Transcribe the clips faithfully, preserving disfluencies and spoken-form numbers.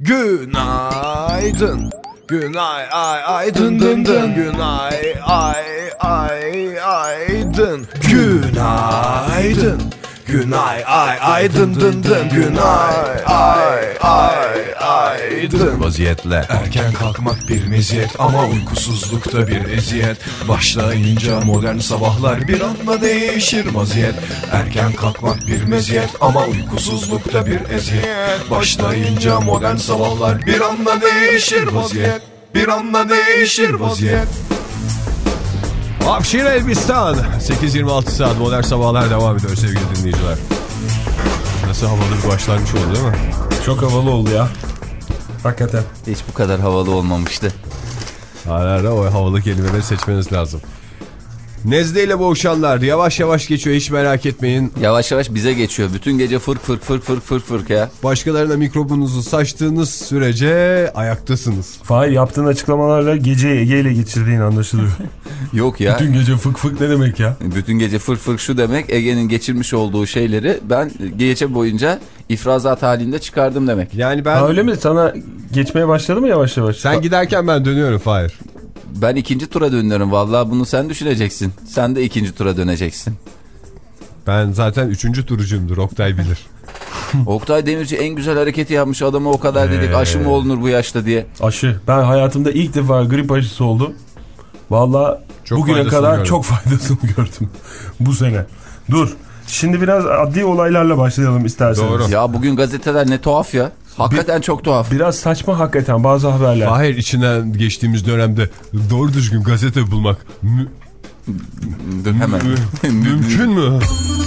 Günaydın. Günay ay ay dın dın dın. Günay ay ay ay dın. Günaydın. Günay ay ay dın dın dın. Günay ay ay ay dın. Vaziyetle erken kalkmak bir meziyet ama uykusuzlukta bir eziyet. Başlayınca modern sabahlar bir anda değişir vaziyet. Erken kalkmak bir meziyet ama uykusuzlukta bir eziyet. Başlayınca modern sabahlar bir anda değişir vaziyet. Bir anda değişir vaziyet. Hapşire Elbistan. sekiz yirmi altı saat modern sabahlar devam ediyor sevgili dinleyiciler. Nasıl havalı bir başlangıç oldu değil mi? Çok havalı oldu ya. Hakikaten. Hiç bu kadar havalı olmamıştı. Ara ara o havalı kelimeleri seçmeniz lazım. Nezleyle boğuşanlar yavaş yavaş geçiyor, hiç merak etmeyin. Yavaş yavaş bize geçiyor. Bütün gece fırk fırk fırk fırk fırk fırk ya. Başkalarına mikrobunuzu saçtığınız sürece ayaktasınız. Fahir, yaptığın açıklamalarla geceyi Ege ile geçirdiğin anlaşılıyor. Yok ya. Bütün gece fık fık ne demek ya? Bütün gece fırk fırk şu demek, Ege'nin geçirmiş olduğu şeyleri ben gece boyunca ifrazat halinde çıkardım demek. Yani ben... Ha, öyle mi? Sana geçmeye başladı mı yavaş yavaş? Sen giderken ben dönüyorum Fahir. Ben ikinci tura dönüyorum vallahi, bunu sen düşüneceksin. Sen de ikinci tura döneceksin. Ben zaten üçüncü turucumdur, Oktay bilir. Oktay Demirci en güzel hareketi yapmış, adama o kadar dedik ee... aşı mı olunur bu yaşta diye. Aşı. Ben hayatımda ilk defa grip aşısı oldum. Vallahi bugüne kadar gördüm. Çok faydasını gördüm bu sene. Dur. Şimdi biraz adli olaylarla başlayalım isterseniz. Doğru. Ya bugün gazeteler ne tuhaf ya. Hakikaten bir, çok tuhaf. Biraz saçma hakikaten bazı haberler. Hayır, içinden geçtiğimiz dönemde doğru düzgün gazete bulmak mü Dur hemen. Mü mümkün mü?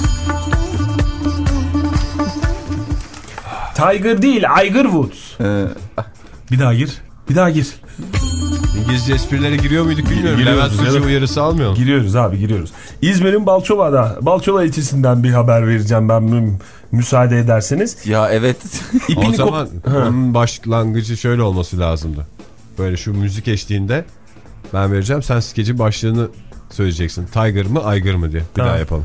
Tiger değil, Tiger Woods. Ee, bir daha gir. Bir daha gir. İngilizce esprilere giriyor muyduk bilmiyorum. Levent Sucu uyarısı almıyor mu? Giriyoruz abi, giriyoruz. İzmir'in Balçova'da, Balçova ilçesinden bir haber vereceğim ben, mü müsaade ederseniz. Ya evet. O zaman onun başlangıcı şöyle olması lazımdı. Böyle şu müzik eşliğinde ben vereceğim, sen skecin başlığını söyleyeceksin. Tiger mı Aygır mı diye. Bir ha. daha yapalım.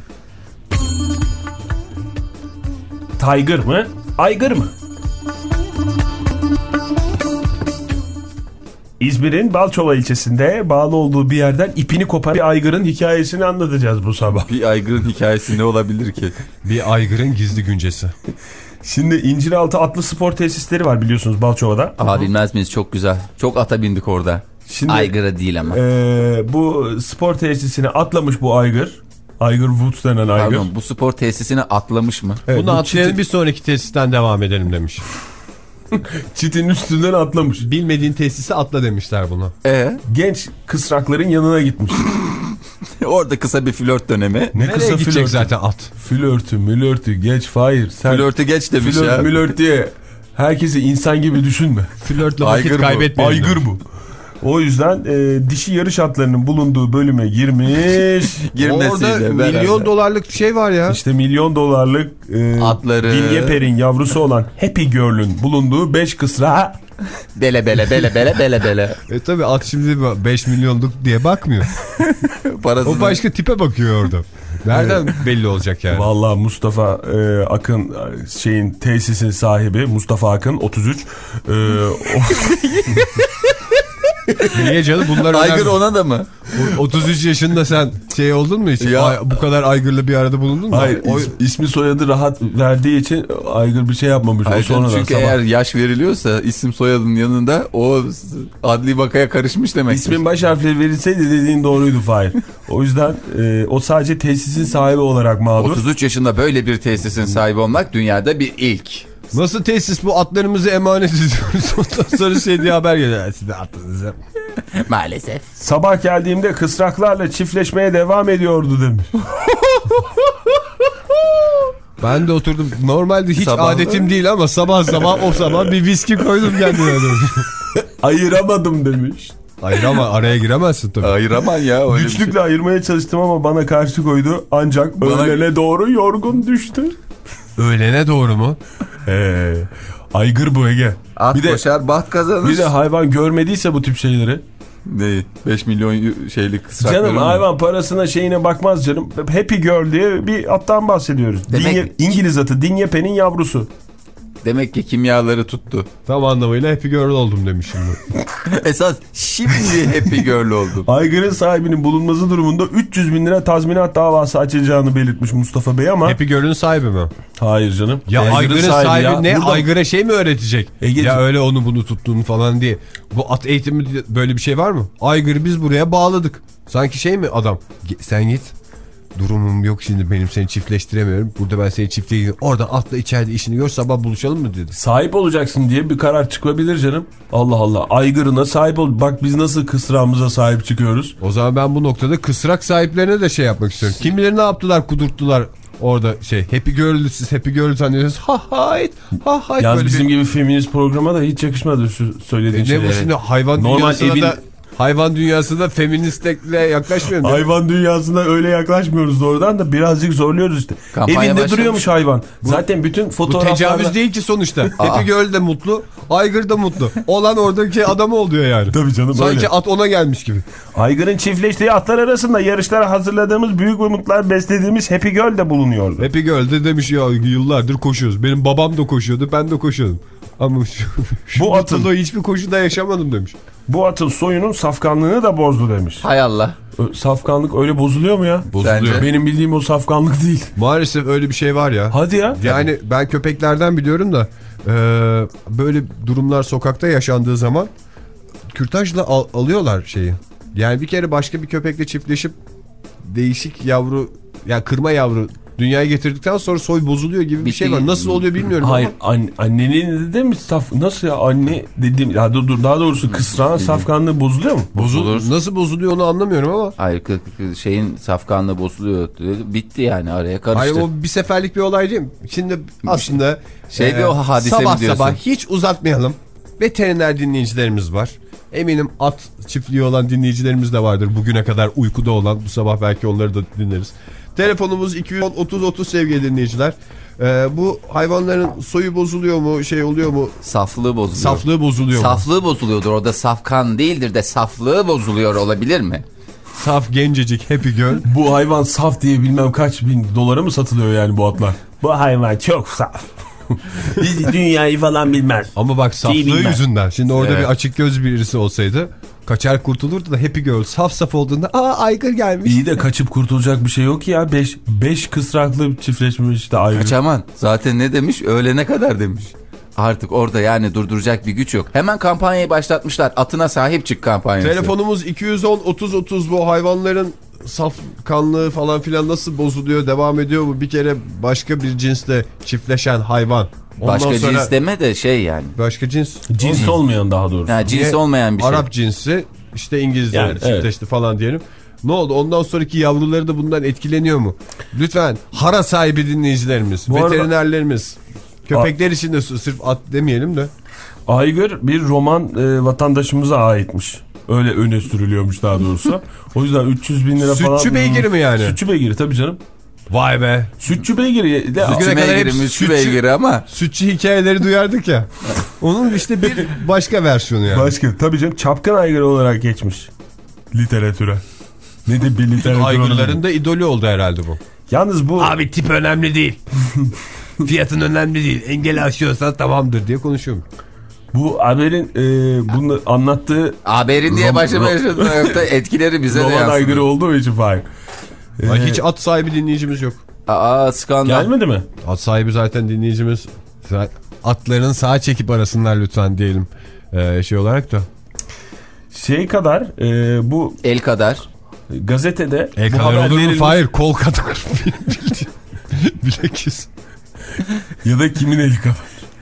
Tiger mı Aygır mı? İzmir'in Balçova ilçesinde bağlı olduğu bir yerden ipini kopan bir aygırın hikayesini anlatacağız bu sabah. Bir aygırın hikayesi ne olabilir ki? Bir aygırın gizli güncesi. Şimdi İnciraltı atlı spor tesisleri var biliyorsunuz Balçova'da. Aa, bilmez miyiz, çok güzel. Çok ata bindik orada. Şimdi, aygıra değil ama. E, bu spor tesisine atlamış bu aygır. Tiger Woods denen aygır. Pardon, bu spor tesisine atlamış mı? Evet, bunu atlayalım çiti... bir sonraki tesisten devam edelim demiş. Çitin üstünden atlamış. Bilmediğin tesise atla demişler buna. Ee? Genç kısrakların yanına gitmiş. Orada kısa bir flört dönemi. Ne Nereye kısa gidecek flörtü? Zaten at. Flörtü, mülörtü, geç Fahir. Sen flörtü geç demiş flört, ya. Mülört diye herkesi insan gibi düşünme. Flörtle vakit kaybetmeyelim. Aygır bu. O yüzden e, dişi yarış atlarının bulunduğu bölüme girmiş. Orada milyon dolarlık şey var ya. İşte milyon dolarlık e, atları. Dinyeper'in yavrusu olan Happy Girl'ün bulunduğu beş kısra. Bele bele bele bele bele bele. E tabi at şimdi beş milyonluk diye bakmıyor. O başka tipe bakıyor orada. Nereden belli olacak yani? Vallahi Mustafa e, Akın şeyin tesisin sahibi Mustafa Akın otuz üç. E, o... Niye canım bunlar aygır önemli. Ona da mı? otuz üç yaşında sen şey oldun mu hiç? Ya. Bu kadar aygırla bir arada bulundun mu? Hayır, o... ismi soyadı rahat verdiği için aygır bir şey yapmamış. Hayır, o sonradan çünkü sabah... eğer yaş veriliyorsa isim soyadının yanında o adli vakaya karışmış demek. İsmin baş harfleri verilseydi dediğin doğruydu Fahir. O yüzden e, o sadece tesisin sahibi olarak mağdur. otuz üç yaşında böyle bir tesisin sahibi olmak dünyada bir ilk. Nasıl tesis bu, atlarımızı emanet ediyoruz. Ondan sonra şey diye haber geliyor. Size atlarınızı. Maalesef. Sabah geldiğimde kısraklarla çiftleşmeye devam ediyordu demiş. Ben de oturdum. Normalde hiç sabah adetim mı? değil ama sabah sabah o sabah bir viski koydum kendime. Ayıramadım demiş. Ayırama, araya giremezsin tabii. Ayıraman ya. Öyle güçlükle şey. ayırmaya çalıştım ama bana karşı koydu. Ancak bana... öğlene doğru yorgun düştü. Öğlene doğru mu? Ee, aygır bu Ege. At bir koşar, de, baht kazanır. Bir de hayvan görmediyse bu tip şeyleri. Ne? beş milyon şeylik kısrakları canım mı? Hayvan parasına şeyine bakmaz canım. Happy Girl diye bir attan bahsediyoruz. Demek... Dinye, İngiliz atı Dinyepe'nin yavrusu. Demek ki kimyaları tuttu. Tam anlamıyla happy girl oldum demiş şimdi. Esas şimdi happy girl oldum. Aygır'ın sahibinin bulunması durumunda üç yüz bin lira tazminat davası açacağını belirtmiş Mustafa Bey ama. Happy girl'ün sahibi mi? Hayır canım. Ya Aygır'ın, Aygır'ın sahibi, sahibi ya. Ne? Burada... Aygır'a şey mi öğretecek? Egeciğim. Ya öyle onu bunu tuttuğunu falan diye. Bu at eğitimi böyle bir şey var mı? Aygır'ı biz buraya bağladık. Sanki şey mi adam? Sen git. Durumum yok şimdi benim, seni çiftleştiremiyorum. Burada ben seni çiftliğe oradan atla içeride işini gör, sabah buluşalım mı dedi. Sahip olacaksın diye bir karar çıkabilir canım. Allah Allah. Aygırına sahip ol. Bak biz nasıl kısrağımıza sahip çıkıyoruz. O zaman ben bu noktada kısrak sahiplerine de şey yapmak istiyorum. Kim bilir ne yaptılar, kudurttular orada şey. Happy girl, siz happy girl sanıyorsunuz. Ha hayt. Ha hayt. Yalnız bizim bir... gibi feminist programa da hiç yakışmadı şu söylediğin e, şeyler. Ne bu şimdi hayvan Normal dünyasına evin... da... Hayvan dünyasında feministlikle yaklaşmıyorum. Hayvan dünyasında öyle yaklaşmıyoruz doğrudan da birazcık zorluyoruz işte. Kampanya Evinde başlamış. Duruyormuş hayvan. Bu, Zaten bütün fotoğraflarda... Bu tecavüz değil ki sonuçta. Happy Girl de mutlu, Aygır da mutlu. Olan oradaki adam oluyor yani. Tabii canım. Sanki öyle. at ona gelmiş gibi. Aygır'ın çiftleştiği atlar arasında yarışlara hazırladığımız, büyük umutlar beslediğimiz Happy Girl de bulunuyordu. Happy Girl de demiş ya, yıllardır koşuyoruz. Benim babam da koşuyordu, ben de koşuyordum. Ama şu, şu bu atın hiçbir koşuda yaşamadım demiş. Bu atın soyunun safkanlığını da bozdu demiş. Hay Allah. Safkanlık öyle bozuluyor mu ya? Bozuluyor. Bence. Benim bildiğim o safkanlık değil. Maalesef öyle bir şey var ya. Hadi ya. Yani ben köpeklerden biliyorum da e, böyle durumlar sokakta yaşandığı zaman kürtajla al, alıyorlar şeyi. Yani bir kere başka bir köpekle çiftleşip değişik yavru, yani kırma yavru dünyaya getirdikten sonra soy bozuluyor gibi bir Bitti. şey var. Nasıl oluyor bilmiyorum. Hayır, ama. an, annenin de mi saf, nasıl ya anne dediğim ya dur, dur daha doğrusu kısrağın safkanlığı bozuluyor mu? Bozulur. Nasıl bozuluyor onu anlamıyorum ama. Hayır, şeyin safkanlığı bozuluyor. Bitti yani, araya karıştı. Hayır, o bir seferlik bir olay değil mi? Şimdi aslında şey e, bir o hadise sabah mi diyorsun? Sabah hiç uzatmayalım. Veteriner dinleyicilerimiz var. Eminim at çiftliği olan dinleyicilerimiz de vardır. Bugüne kadar uykuda olan, bu sabah belki onları da dinleriz. Telefonumuz iki yüz on otuz otuz sevgili dinleyiciler. Ee, bu hayvanların soyu bozuluyor mu, şey oluyor mu? Saflığı bozuluyor. Saflığı bozuluyor Saflığı mu? Saflığı bozuluyordur. Orada safkan değildir de saflığı bozuluyor olabilir mi? Saf gencecik happy girl. Bu hayvan saf diye bilmem kaç bin dolara mı satılıyor yani bu atlar? Bu hayvan çok saf. Biz dünyayı falan bilmez. Ama bak saflığı yüzünden. Şimdi orada evet. bir açık göz birisi olsaydı kaçar kurtulurdu da happy girl saf saf olduğunda aa Aygır gelmiş. İyi de kaçıp kurtulacak bir şey yok ki ya. Beş, beş kısraklı çiftleşmiş işte Aygır. Kaçaman. Zaten ne demiş? Öğlene kadar demiş. Artık orada yani durduracak bir güç yok. Hemen kampanyayı başlatmışlar. Atına sahip çık kampanyası. Telefonumuz iki yüz on otuz otuz, bu hayvanların safkanlığı falan filan nasıl bozuluyor, devam ediyor mu? Bir kere başka bir cinsle çiftleşen hayvan. Ondan başka sonra, cins deme de şey yani. Başka cins. Cins olmayan daha doğrusu. Yani cins olmayan bir şey. Arap cinsi işte İngilizce yani, çiftleşti evet. falan diyelim. Ne oldu? Ondan sonraki yavruları da bundan etkileniyor mu? Lütfen hara sahibi dinleyicilerimiz, bu veterinerlerimiz, arada... köpekler için de sırf at demeyelim de. Aygır bir Roman e, vatandaşımıza aitmiş. Öyle öne sürülüyormuş daha doğrusu. O yüzden üç yüz bin lira Sütçü falan. Sütçü beygiri mi yani? Sütçü beygiri tabii canım. Vay be. Sütçü beygiri. De, sütçü beygiri, sütçü beygiri ama. Sütçü hikayeleri duyardık ya. Onun işte bir başka versiyonu yani. Başka tabii canım, çapkın aygır olarak geçmiş literatüre. Ne de bir literatüre. Aygırların da idolü oldu herhalde bu. Yalnız bu. Abi tip önemli değil. Fiyatın önemli değil. Engel aşıyorsan tamamdır diye konuşuyorum. Bu haberin e, bunu anlattığı... Haberin diye başıma yaşadım. Etkileri bize de yansıdı. Roman aygırı olduğu için fay. Ee, hiç at sahibi dinleyicimiz yok. Aa, skandal. Gelmedi mi? At sahibi zaten dinleyicimiz. Atların sağa çekip arasınlar lütfen diyelim. Ee, şey olarak da. Şey kadar e, bu... El kadar. Gazetede... El bu kadar haber olur mu? verilmiş... Hayır, kol kadar. Bileküs. Ya da kimin eli kadar.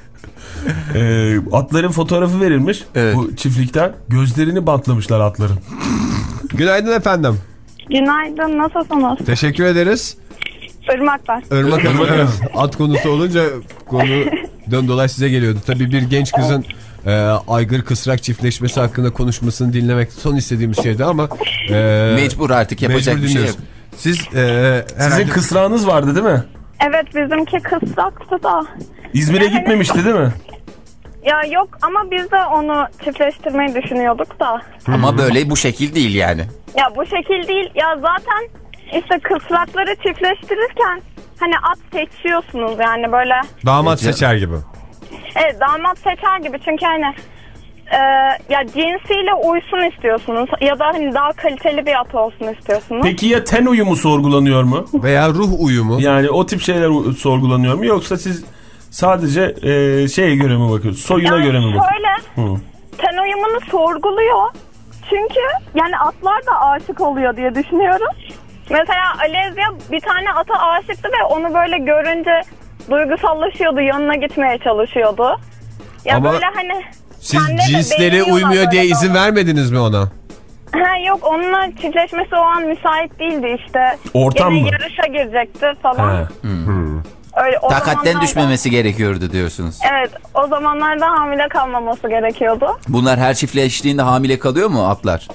E, atların fotoğrafı verilmiş. Evet. Bu çiftlikten. Gözlerini bantlamışlar atların. Günaydın efendim. Günaydın, nasılsınız? Teşekkür ederiz. Irmaklar. Irmak Hanım. At konusu olunca konu dön dolaş size geliyordu. Tabii bir genç kızın e, aygır kısrak çiftleşmesi hakkında konuşmasını dinlemek son istediğimiz şeydi ama e, mecbur artık yapacak bir şey yok. Siz e, Sizin herhalde... kısrağınız vardı değil mi? Evet, bizimki kısraktı da. İzmir'e evet. Gitmemişti değil mi? Ya yok ama biz de onu çiftleştirmeyi düşünüyorduk da. Ama hmm. böyle bu şekil değil yani. Ya bu şekil değil. Ya zaten işte kısrakları çiftleştirirken hani at seçiyorsunuz yani böyle. Damat seçer gibi. Evet, damat seçer gibi çünkü hani e, ya cinsiyle uysun istiyorsunuz ya da hani daha kaliteli bir at olsun istiyorsunuz. Peki ya ten uyumu sorgulanıyor mu? Veya ruh uyumu. Yani o tip şeyler sorgulanıyor mu yoksa siz sadece e, şeye göre mi bakıyorsunuz? Soyuna yani göre mi bakıyorsunuz? şöyle Hı. ten uyumunu sorguluyor. Çünkü yani atlar da aşık oluyor diye düşünüyorum. Mesela Alezya bir tane ata aşıktı ve onu böyle görünce duygusallaşıyordu, yanına gitmeye çalışıyordu. Ya Ama böyle hani siz kendileri de cinsleri beğeniyorlar uymuyor diye böyle izin onu. vermediniz mi ona? Ha, yok, onunla çiftleşmesi o an müsait değildi işte. Ortam Gene mı? yarışa girecekti falan. He. Öyle, o Takatten zamanlarda- düşmemesi gerekiyordu diyorsunuz. Evet, o zamanlarda hamile kalmaması gerekiyordu. Bunlar her çiftleştiğinde hamile kalıyor mu atlar?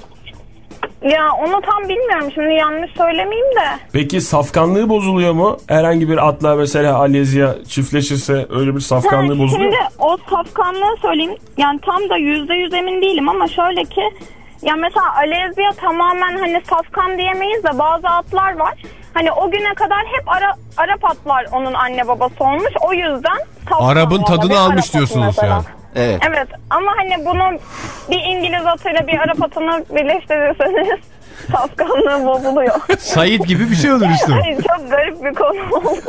Ya onu tam bilmiyorum, şimdi yanlış söylemeyeyim de. Peki safkanlığı bozuluyor mu? Herhangi bir atla mesela Alezya çiftleşirse öyle bir safkanlığı Ha, bozuluyor mu? Şimdi o safkanlığı söyleyeyim. Yani tam da yüzde yüz emin değilim ama şöyle ki, ya mesela Alezya tamamen hani safkan diyemeyiz de bazı atlar var. Hani o güne kadar hep Ara, Arap atlar onun anne babası olmuş. O yüzden safkan. Arap'ın yani. tadını Bir almış Arap atı diyorsunuz mesela. yani. Evet. Evet, ama hani bunu bir İngiliz atıyla bir Arap atını birleştirirseniz safkanlığı bozuluyor. Said gibi bir şey olur işte. Ay, çok garip bir konu oldu.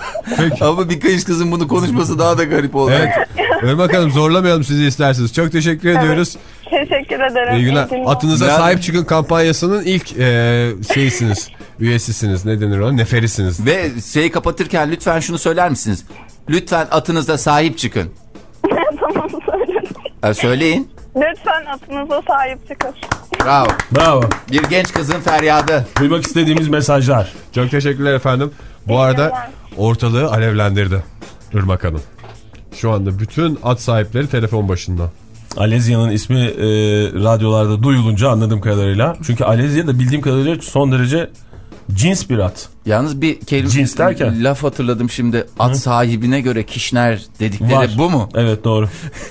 Ama bir kayış kızın bunu konuşması daha da garip oldu. Evet. Öyle bakalım, zorlamayalım sizi isterseniz. Çok teşekkür ediyoruz. Teşekkür ederim. İyi günler. İyi günler. Atınıza Ben- sahip çıkın kampanyasının ilk e, şeysiniz. Üyesisiniz. Ne denir ona? Neferisiniz. Ve şeyi kapatırken lütfen şunu söyler misiniz? Lütfen atınıza sahip çıkın. Tamam, söylerim. Ha, söyleyin. Lütfen atınıza sahip çıkın. Bravo. Bravo. Bir genç kızın feryadı. Duymak istediğimiz mesajlar. Çok teşekkürler efendim. Bu arada ortalığı alevlendirdi Irmak Hanım. Şu anda bütün at sahipleri telefon başında. Alezya'nın ismi e, radyolarda duyulunca anladığım kadarıyla. Çünkü Alezya da bildiğim kadarıyla son derece cins bir at. Yalnız bir kelime, Cins derken? laf hatırladım şimdi. At Hı? sahibine göre kişner dedikleri Var. bu mu? Evet, doğru.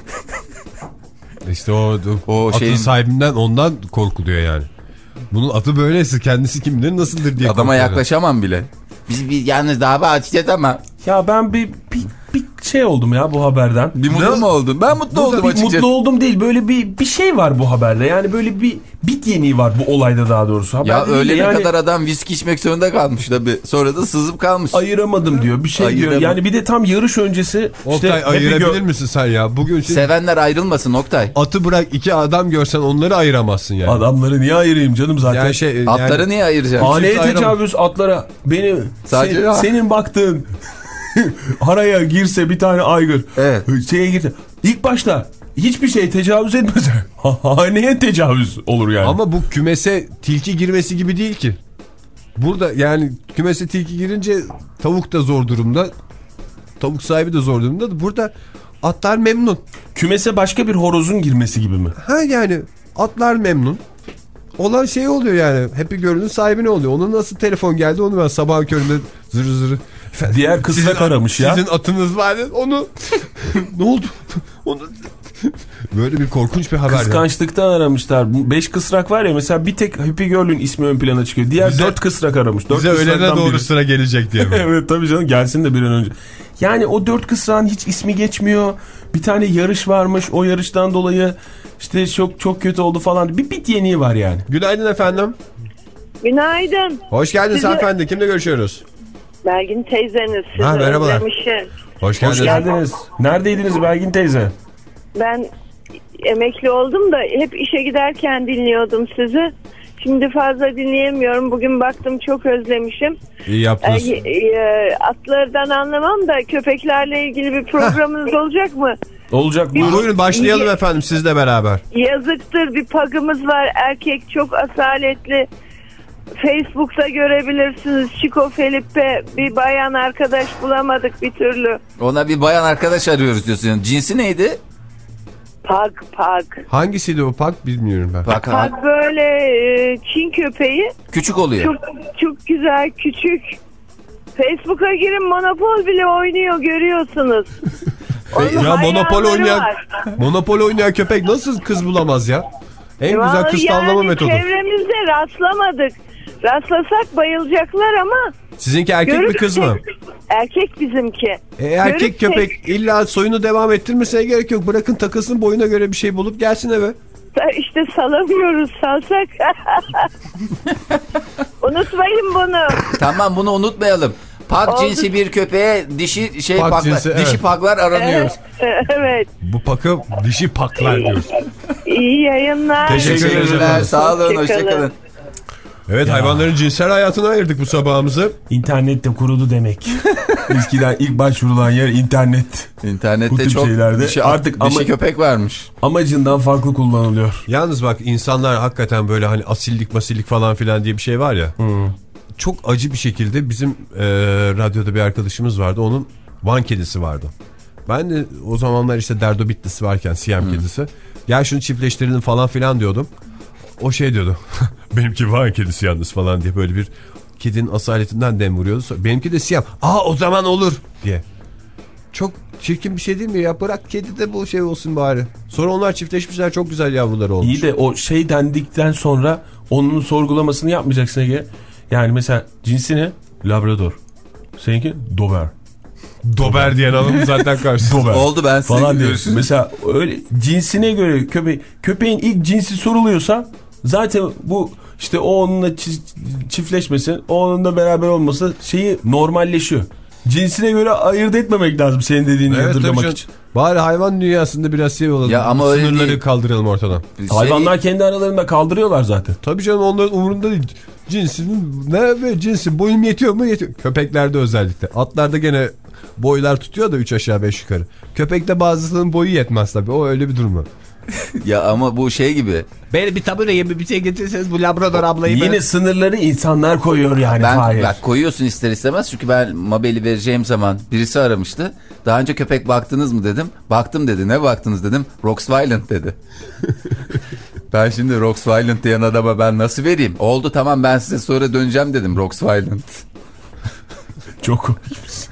İşte o, O atın şeyin- sahibinden ondan korkuluyor yani. Bunun atı böyleyse kendisi kim bilir nasıldır diye Adama korkuyor. yaklaşamam bile. Biz bir yalnız daha bir açacağız ama Ya ben bir, bir, bir şey oldum ya bu haberden. bir mutlu mu oldun? Ben mutlu oldum Bir açıkçası. mutlu oldum değil, böyle bir bir şey var bu haberde. Yani böyle bir bit yeniği var bu olayda daha doğrusu. Ya Haberde değil de öğlene yani kadar adam viski içmek zorunda kalmış tabii. Sonra da sızıp kalmış. ayıramadım diyor. Bir şey Ayıramam. diyor. Yani bir de tam yarış öncesi Oktay, işte ayırabilir misin sen ya? Bugün şimdi Sevenler ayrılmasın Oktay. atı bırak, iki adam görsen onları ayıramazsın yani. adamları niye ayırayım canım zaten? Yani şey, yani- Atları niye ayıracaksın? Haneye Çift ayrım. tecavüz atlara. Beni Sadece sen- ya. senin baktığın araya girse bir tane aygır. Evet. Şeye girse. İlk başta hiçbir şey tecavüz etmese haneye tecavüz olur yani. Ama bu kümese tilki girmesi gibi değil ki. Burada yani kümese tilki girince tavuk da zor durumda. Tavuk sahibi de zor durumda. Burada atlar memnun. Kümese başka bir horozun girmesi gibi mi? Ha yani atlar memnun. Olan şey oluyor yani. Happy Girl'ün sahibi ne oluyor? Onun nasıl telefon geldi onu ben sabah köründe zırı zırı. Efendim, Diğer kısrak sizin- aramış ya. Sizin atınız var ya, onu ne oldu? Onu böyle bir korkunç bir haber. ya. Kıskançlıktan aramışlar. Bu beş kısrak var ya, mesela bir tek Happy Girl'ün ismi ön plana çıkıyor. Diğer Bize- dört kısrak aramış. Dört Bize öğlene kısraktan doğru biri. sıra gelecek diye mi? Evet tabii canım, gelsin de bir an önce. Yani o dört kısrağın hiç ismi geçmiyor. Bir tane yarış varmış, o yarıştan dolayı işte çok çok kötü oldu falan. Bir bit yeniği var yani. Günaydın efendim. Günaydın. Hoş geldiniz Sizi- hanımefendi. Kimle görüşüyoruz? Belgin teyzeniz. Sizi Ha, merhabalar. özlemişim. Hoş geldiniz. Hoş geldiniz. Neredeydiniz Belgin teyze? Ben emekli oldum da hep işe giderken dinliyordum sizi. Şimdi fazla dinleyemiyorum. Bugün baktım çok özlemişim. İyi E, yaptınız. e, atlardan anlamam da köpeklerle ilgili bir programınız olacak mı? Olacak mı? Buyurun başlayalım İyi. efendim sizle beraber. Yazıktır, bir pagımız var. Erkek, çok asaletli. Facebook'ta görebilirsiniz. Chico Felipe, bir bayan arkadaş bulamadık bir türlü. Ona bir bayan arkadaş arıyoruz diyorsun. Cinsi neydi? Pag, pag. Hangisiydi o pak bilmiyorum ben. Bak ha, Pag böyle e, Çin köpeği. küçük oluyor. Çok çok güzel, küçük. Facebook'a girin, Monopol bile oynuyor, görüyorsunuz. Onun Ya Monopol hayranları oynayan var. Monopol oynayan köpek nasıl kız bulamaz ya? En güzel Vallahi kız tavlama yani metodu. çevremizde rastlamadık. Rastlasak bayılacaklar ama Sizinki erkek mi görüp kız mı? tek- Erkek bizimki. E, erkek Görüp köpek illa soyunu devam ettirmesine gerek yok. Bırakın takılsın, boyuna göre bir şey bulup gelsin eve. İşte salamıyoruz, salsak. Unutmayın bunu. Tamam, bunu unutmayalım. Pak Oldu. cinsi bir köpeğe dişi şey Pak paklar, cinsi, dişi evet. paklar aranıyor. Evet. Evet. Bu pakı dişi paklar diyoruz. İyi yayınlar. Teşekkür ederiz Teşekkürler. efendim. Sağ olun. Hoşçakalın. Hoşçakalın. Evet, Ya. hayvanların cinsel hayatına ayırdık bu sabahımızı. İnternet de kurudu demek. Eskiden ilk başvurulan yer internet. Bu İnternette tip çok şeylerde dişi, artık dişi ama- köpek varmış. Amacından farklı kullanılıyor. Yalnız bak, insanlar hakikaten böyle hani asillik masillik falan filan diye bir şey var ya. Hmm. Çok acı bir şekilde bizim e, radyoda bir arkadaşımız vardı. Onun Van kedisi vardı. Ben de o zamanlar işte Derdo Bitlisi varken Siyam hmm. kedisi. Gel şunu çiftleştirelim falan filan diyordum. O şey diyordu. Benimki Van kedisi yalnız falan diye böyle bir kedinin asaletinden dem vuruyordu. Benimki de Siyam. Aa, o zaman olur diye. Çok çirkin bir şey değil mi ya? Bırak kedi de bu şey olsun bari. Sonra onlar çiftleşmişler, çok güzel yavruları olmuş. İyi de o şey dendikten sonra onun sorgulamasını yapmayacaksın Ege. Yani mesela cinsi ne? Labrador. Seninki Dober. Dober diyen adamın zaten karşısında. Dober. Oldu, ben size Falan diye. görüşürüz. Mesela öyle cinsine göre köpe köpeğin ilk cinsi soruluyorsa zaten bu işte o onunla çi- çiftleşmesin, o onunla beraber olması şeyi normalleşiyor. Cinsine göre ayırt etmemek lazım senin dediğini Evet, yadırgamak tabii için. Bari hayvan dünyasında biraz şey olalım. Ya ama öyle sınırları değil. kaldıralım ortadan. Şey- Hayvanlar kendi aralarında kaldırıyorlar zaten. Tabii canım, onların umurunda değil. Cinsinin ne ve cinsi boyum yetiyor mu? Yetiyor. Köpeklerde özellikle. Atlarda gene boylar tutuyor da üç aşağı beş yukarı. Köpekte bazısının boyu yetmez tabii. O öyle bir durum. Ya ama bu şey gibi. Beni bir tabureye bir şey getirseniz bu Labrador ablayı. Yine ben... sınırları insanlar koyuyor yani. Ben Hayır. bak, koyuyorsun ister istemez, çünkü ben Mabel'i vereceğim zaman birisi aramıştı. Daha önce köpek baktınız mı dedim. Baktım dedi. Ne baktınız dedim. Roxviolent dedi. Ben şimdi Roxviolent diyen adama ben nasıl vereyim? Oldu, tamam, ben size sonra döneceğim dedim. Roxviolent. Çok komik.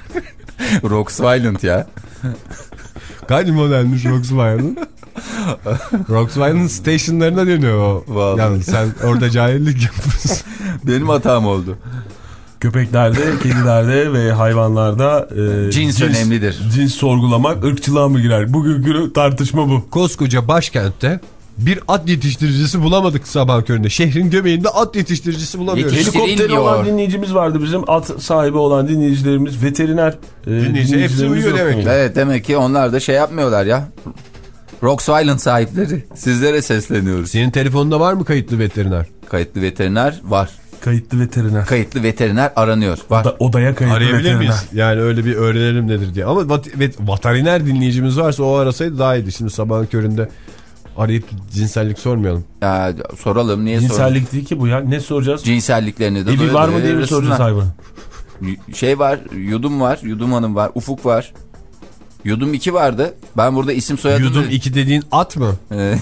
Roxviolent ya. Kaç modelmiş Roxviolent? Roxviolent stationlarına dönüyor o. Vallahi. Yalnız sen orada cahillik yapıyorsun. Benim hatam oldu. Köpeklerde, kedilerde ve hayvanlarda e, Cins önemlidir. Cins sorgulamak ırkçılığa mı girer? Bugünkü tartışma bu. Koskoca başkentte bir at yetiştiricisi bulamadık sabah köründe. Şehrin göbeğinde at yetiştiricisi bulamıyoruz. Yetiş- Helikopteri Yetiştirilmiyor. olan dinleyicimiz vardı bizim. At sahibi olan dinleyicilerimiz, veteriner e, Dinleyici, hepsi dinleyicilerimiz uyuyor yok demek mu? ki. Evet, demek ki onlar da şey yapmıyorlar ya. Roxviolent sahipleri. Sizlere sesleniyoruz. Senin telefonunda var mı kayıtlı veteriner? Kayıtlı veteriner var. Kayıtlı veteriner. Kayıtlı veteriner aranıyor. Var. Da, odaya kayıtlı Arayabilir veteriner. miyiz? Yani öyle bir öğrenelim nedir diye. Ama vat, vet, veteriner dinleyicimiz varsa o arasaydı daha iyiydi. Şimdi sabahın köründe arayıp cinsellik sormayalım. Ya, soralım, niye soralım? Cinsellik değil ki bu ya. Ne soracağız? Cinselliklerini de Evi böyle var mı diye mi arasınlar. soracağız hayvan? Şey var, Yudum var, Yudum Hanım var, Ufuk var. Yudum iki vardı. Ben burada isim soyadım... Yudum iki dediğin at mı?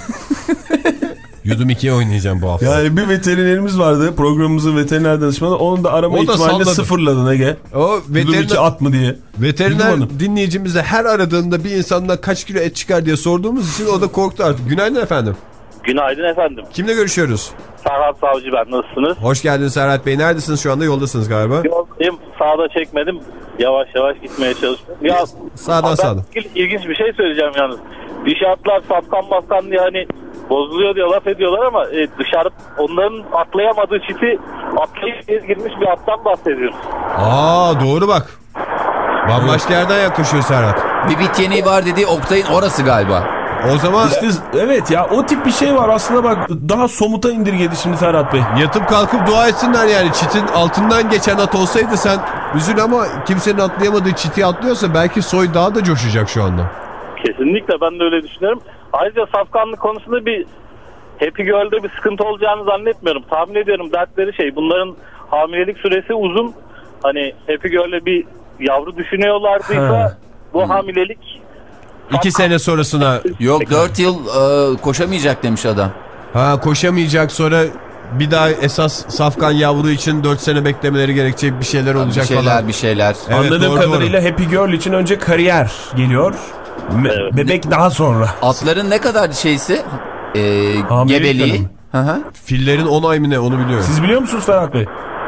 Yudum ikiye oynayacağım bu hafta. Yani bir veterinerimiz vardı. Programımızın veteriner danışmanı. Onun da arama O da ihtimalini salladı. sıfırladın Ege. O Yudum iki veteriner, at mı diye. veteriner Yudum Hanım. dinleyicimize her aradığında bir insandan kaç kilo et çıkar diye sorduğumuz için o da korktu artık. Günaydın efendim. Günaydın efendim. Kimle görüşüyoruz? Serhat Savcı ben. Nasılsınız? Hoş geldiniz Serhat Bey. Neredesiniz şu anda? Yoldasınız galiba. Yoldayım. Sağda çekmedim. Yavaş yavaş gitmeye çalıştım. Ya, Sağdan ben sağdan. ilginç bir şey söyleyeceğim yalnız. Dişi atlar safkan baskan diye hani bozuluyor diye laf ediyorlar ama e, dışarı onların atlayamadığı çiti atlayıp ez girmiş bir attan bahsediyoruz. Aa, doğru bak. Bambaşka yerden yaklaşıyor Serhat. Bir bit yeniği var dediği Oktay'ın orası galiba. O zaman İşte evet ya, o tip bir şey var aslında, bak daha somuta indirgedi şimdi Ferhat Bey. yatıp kalkıp dua etsinler yani. Çitin altından geçen at olsaydı sen üzül, ama kimsenin atlayamadığı çiti atlıyorsa belki soy daha da coşacak şu anda. Kesinlikle ben de öyle düşünüyorum. Ayrıca safkanlık konusunda bir Happy Girl'de bir sıkıntı olacağını zannetmiyorum. Tahmin ediyorum dertleri şey, bunların hamilelik süresi uzun. Hani Happy Girl'le bir yavru düşünüyorlardıysa Ha. bu hamilelik... İki sene sonrasına Yok, dört yıl e, koşamayacak demiş adam. ha koşamayacak, sonra bir daha esas safkan yavru için dört sene beklemeleri gerekecek, bir şeyler olacak Bir şeyler falan. bir şeyler. Evet, Anladığım doğru, kadarıyla Happy Girl için önce kariyer geliyor. Me- Evet. Bebek daha sonra. Atların ne kadar şeysi? E, Hamilelik gebeliği. dönemi. Hı hı. Fillerin on ay mı ne, onu biliyorum. Siz biliyor musunuz Ferhat Bey? Ee,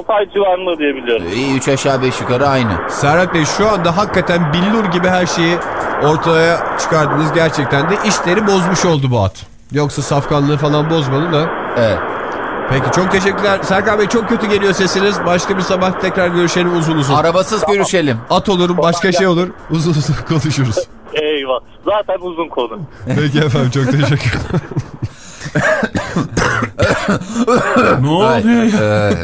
altı ay civarında diye biliyorum. İyi, üç aşağı beş yukarı aynı. Serhat Bey şu anda hakikaten billur gibi her şeyi ortaya çıkardınız. Gerçekten de işleri bozmuş oldu bu at. Yoksa safkanlığı falan bozmadı da. Evet. Peki çok teşekkürler. Serkan Bey çok kötü geliyor sesiniz. Başka bir sabah tekrar görüşelim uzun uzun. Arabasız görüşelim. At olur, başka şey olur. Uzun uzun konuşuruz. Eyvah. Zaten uzun konu. Peki efendim, çok teşekkür Ne oluyor ya? Ee,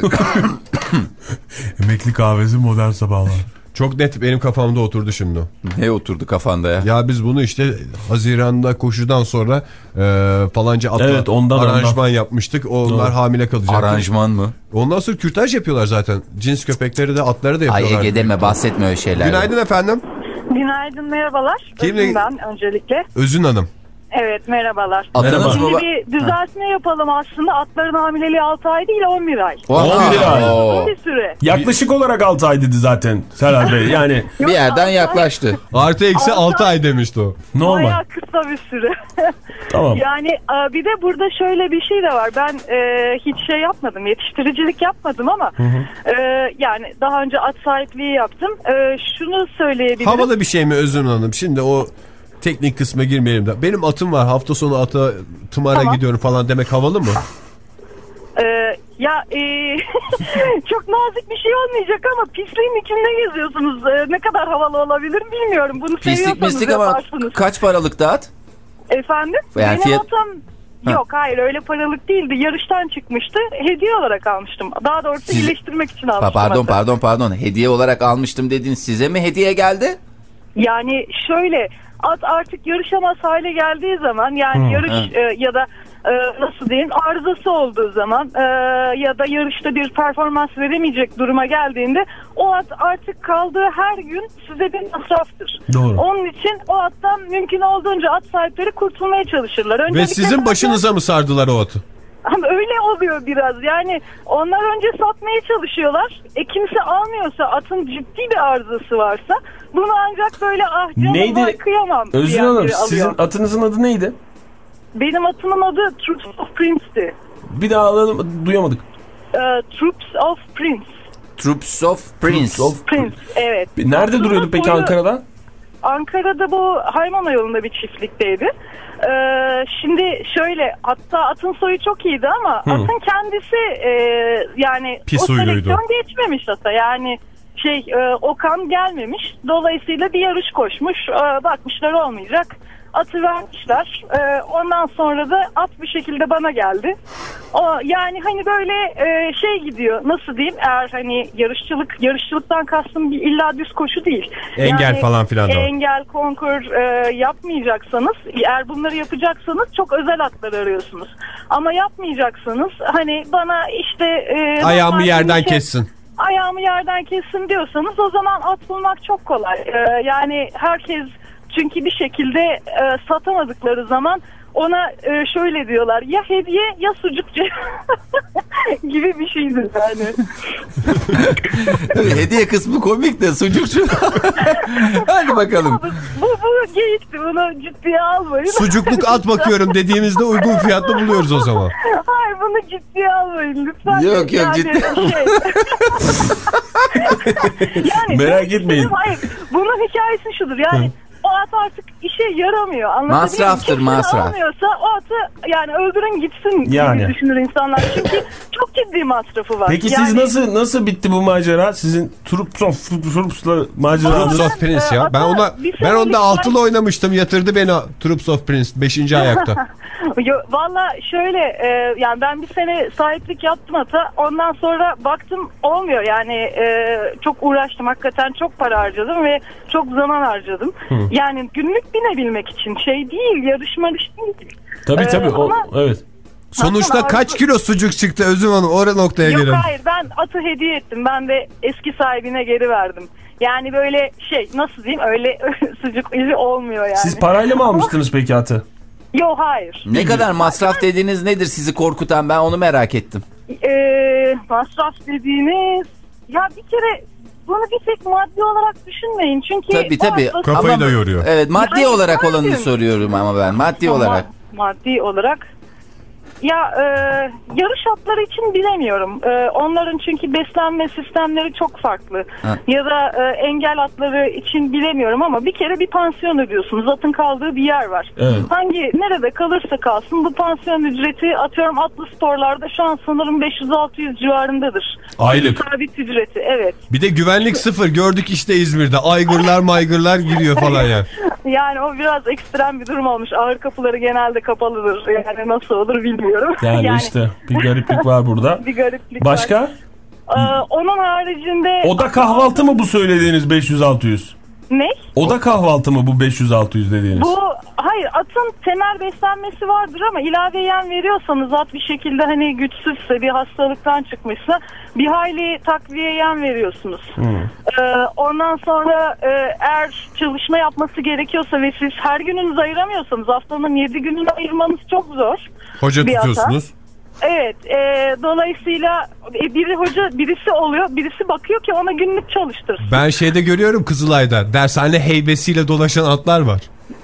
Emekli kahvesi modern sabahlar. Çok net benim kafamda oturdu şimdi. ne oturdu kafanda ya? Ya biz bunu işte Haziran'da koşudan sonra e, falanca atla Evet, ondan, aranjman ondan. yapmıştık. Onlar Doğru. hamile kalacak. Aranjman mı? Ondan sonra kürtaj yapıyorlar zaten. Cins köpekleri de atları da yapıyorlar. Ay Ege deme, bahsetme öyle şeyler. Günaydın efendim. Günaydın, merhabalar. Kimle- Özün ben öncelikle. Özün Hanım. Evet, merhabalar. Atınız Merhaba. mı? Şimdi bir düzeltme yapalım aslında. Atların hamileliği altı ay değil on bir ay. on bir ay. Oo. Bir süre. Yaklaşık olarak altı ay dedi zaten Serhat Bey. Yani Bir yerden yaklaştı. Artı eksi Altı altı ay. ay demişti o. normal. Bayağı kısa bir süre. Tamam. Yani e, bir de burada şöyle bir şey de var. Ben e, hiç şey yapmadım, yetiştiricilik yapmadım ama e, yani daha önce at sahipliği yaptım. E, şunu söyleyebilirim. Havalı bir şey mi Özün Hanım? Şimdi o teknik kısma girmeyelim de. Benim atım var, hafta sonu ata tımara Tamam. gidiyorum falan demek havalı mı? E, ya e, çok nazik bir şey olmayacak ama pisliğin içinde geziyorsunuz. E, ne kadar havalı olabilir bilmiyorum. Bunu Pislik seviyorsanız mislik ama yaparsınız. kaç paralık da at? Efendim? Yani Benim fiyat- atım Ha. yok, hayır, öyle paralık değildi. Yarıştan çıkmıştı. Hediye olarak almıştım. Daha doğrusu Siz- iyileştirmek için Pa- almıştım. pardon atı. pardon pardon. Hediye olarak almıştım dedin. Size mi hediye geldi? Yani şöyle, at artık yarışamaz hale geldiği zaman, yani Hı, yarış evet. e, ya da e, nasıl diyeyim, arızası olduğu zaman e, ya da yarışta bir performans veremeyecek duruma geldiğinde o at artık kaldığı her gün size bir masraftır. Doğru. Onun için o attan mümkün olduğunca at sahipleri kurtulmaya çalışırlar. Ve Öncelikle sizin zaten- başınıza mı sardılar o atı? Ama öyle oluyor biraz. Yani onlar önce satmaya çalışıyorlar. E kimse almıyorsa, atın ciddi bir arızası varsa, bunu ancak böyle ah canım Neydi? ay kıyamam Özgür diyen Hanım, biri alıyor. sizin atınızın adı neydi? Benim atımın adı Troops of Prince'ti. Bir daha alalım, duyamadık. Ee, Troops of Prince. Troops of Prince. Troops of- Prince, evet. Nerede Atımın duruyordu peki boyu- Ankara'da? Ankara'da bu Haymana yolunda bir çiftlikteydi. Ee, şimdi şöyle, hatta atın soyu çok iyiydi ama Hı. atın kendisi e, yani Pis o huyluydu. seleksiyon geçmemiş ata. Yani şey e, o kan gelmemiş. Dolayısıyla bir yarış koşmuş. E, bakmışlar olmayacak. Atı vermişler. E, ondan sonra da at bir şekilde bana geldi. O yani hani böyle e, şey gidiyor. Nasıl diyeyim? Eğer hani yarışçılık yarışçılıktan kastım bir illa düz koşu değil. Engel falan filan da var. Engel, konkur e, yapmayacaksanız, eğer bunları yapacaksanız çok özel atlar arıyorsunuz. Ama yapmayacaksanız hani bana işte e, Ayağımı normal yerden bir şey- kessin. ayağımı yerden kessin diyorsanız o zaman at bulmak çok kolay. Ee, yani herkes çünkü bir şekilde e, satamadıkları zaman ona e, şöyle diyorlar, ya hediye ya sucukçu gibi bir şeydir yani. Hediye kısmı komik de sucukçu. Hadi bakalım. bu, bu geyikti, bunu ciddiye almayın. Sucukluk at bakıyorum dediğimizde uygun fiyatlı buluyoruz o zaman. Hayır, bunu ciddiye almayın lütfen. Yok, yok, ciddi şey. yani Merak etmeyin. Hayır, bunun hikayesi şudur yani. O at artık işe yaramıyor. Anlatabiliyor muyum? Masraftır, Kimse masraf. almıyorsa o atı yani öldürün gitsin Yani. gibi düşünür insanlar. Çünkü çok ciddi masrafı var. Peki yani, siz nasıl nasıl bitti bu macera? Sizin Troops of Troops'la maceranız. Troops of Prince ya. Ben ona ben onda altılı oynamıştım. Yatırdı beni Troops of Prince beşinci ayakta. Yo, valla şöyle e, yani ben bir sene sahiplik yaptım ata, ondan sonra baktım olmuyor yani e, çok uğraştım, hakikaten çok para harcadım ve çok zaman harcadım. Yani günlük binebilmek için şey değil, yarışma değil. Tabii Ee, tabii. O, ama- evet. Sonuçta Aslında kaç arzu- kilo sucuk çıktı Özüm Hanım? Oraya noktaya Yok gelelim. hayır, ben atı hediye ettim, ben de eski sahibine geri verdim. Yani böyle şey nasıl diyeyim, öyle sucuk izi olmuyor yani. Siz parayla mı almıştınız peki atı? Yok hayır. Ne kadar masraf dediğiniz nedir sizi korkutan, ben onu merak ettim. Ee, masraf dediğiniz ya bir kere bunu bir tek maddi olarak düşünmeyin. Çünkü Tabii tabii. o- Kafayı Ama- da yoruyor. Evet, maddi Yani olarak maddi. olanını soruyorum ama ben maddi Ama olarak. Maddi olarak Ya e, yarış atları için bilemiyorum. E, onların çünkü beslenme sistemleri çok farklı. Ha. Ya da e, engel atları için bilemiyorum ama bir kere bir pansiyon ödüyorsunuz. Atın kaldığı bir yer var. Evet. Hangi nerede kalırsa kalsın bu pansiyon ücreti atıyorum atlı sporlarda şu an sanırım beş yüz altı yüz civarındadır. Aylık. Sabit ücreti, evet. Bir de güvenlik sıfır gördük işte İzmir'de. Aygırlar maygırlar giriyor falan yani. Yani o biraz ekstrem bir durum olmuş. Ağır kapıları genelde kapalıdır. Yani nasıl olur bilmiyorum. Yani, işte bir gariplik var burada. Bir gariplik Başka? var. Ee, onun haricinde... Oda kahvaltı mı bu söylediğiniz beş yüz altı yüz? Ne? Oda kahvaltı mı bu beş yüz altı yüz dediğiniz? Bu hayır, atın temel beslenmesi vardır ama ilave yem veriyorsanız at bir şekilde hani güçsüzse, bir hastalıktan çıkmışsa bir hayli takviye yem veriyorsunuz. Hmm. Ee, ondan sonra e, eğer çalışma yapması gerekiyorsa ve siz her gününüzü ayıramıyorsanız haftanın yedi gününü ayırmanız çok zor. Hoca bir tutuyorsunuz. ata. Evet, e, dolayısıyla e, biri hoca, birisi oluyor, birisi bakıyor ki ona günlük çalıştırsın. Ben şeyde görüyorum Kızılay'da dershane heybesiyle dolaşan atlar var.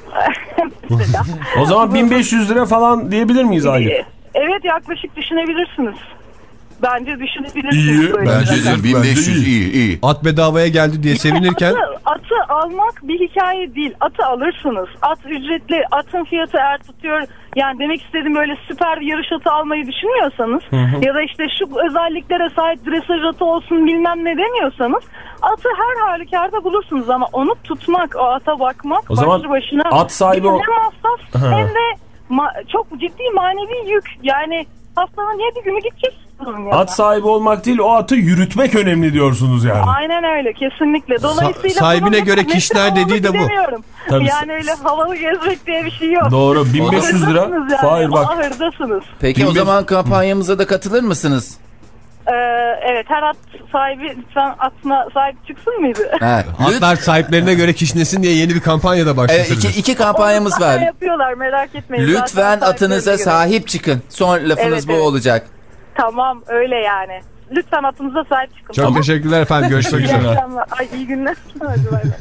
O zaman bin beş yüz lira falan diyebilir miyiz aylık? Evet, yaklaşık düşünebilirsiniz. Bence düşünebilirsiniz. İyi, böyle Bence zaten. de bin beş yüz iyi iyi. At bedavaya geldi diye sevinirken. Atı, atı almak bir hikaye değil. Atı alırsınız. At ücretli, atın fiyatı eğer tutuyor. Yani demek istediğim böyle süper bir yarış atı almayı düşünmüyorsanız hı hı. ya da işte şu özelliklere sahip dresaj atı olsun bilmem ne demiyorsanız atı her halükarda bulursunuz ama onu tutmak, o ata bakmak o zaman başlı başına at sahibi hem o... masraf Ha. hem de ma- çok ciddi manevi yük. Yani haftanın yedi günü gidecek. At sahibi olmak değil, o atı yürütmek önemli diyorsunuz yani. Aynen öyle, kesinlikle. Dolayısıyla Sa- sahibine göre kişner dediği de bu. Tabii. Yani öyle havalı gezmek diye bir şey yok. Doğru, bin beş yüz lira. Yani. Hayır bak. Ahırdasınız. Peki o zaman kampanyamıza da katılır mısınız? Ee, evet, her at sahibi lütfen atına sahip çıksın mıydı? Ha, Atlar sahiplerine göre kişnesin diye yeni bir kampanya da e, başlatırız. iki, iki kampanyamız Onu var. yapıyorlar, merak etmeyin. Lütfen Zaten atınıza sahiplerine sahip çıkın. Son lafınız Evet, bu evet. olacak. Tamam, öyle yani. Lütfen atınıza sahip çıkın. Çok teşekkürler efendim. Görüşmek İyi üzere. akşamlar. Ay, iyi günler. Hadi bay bay.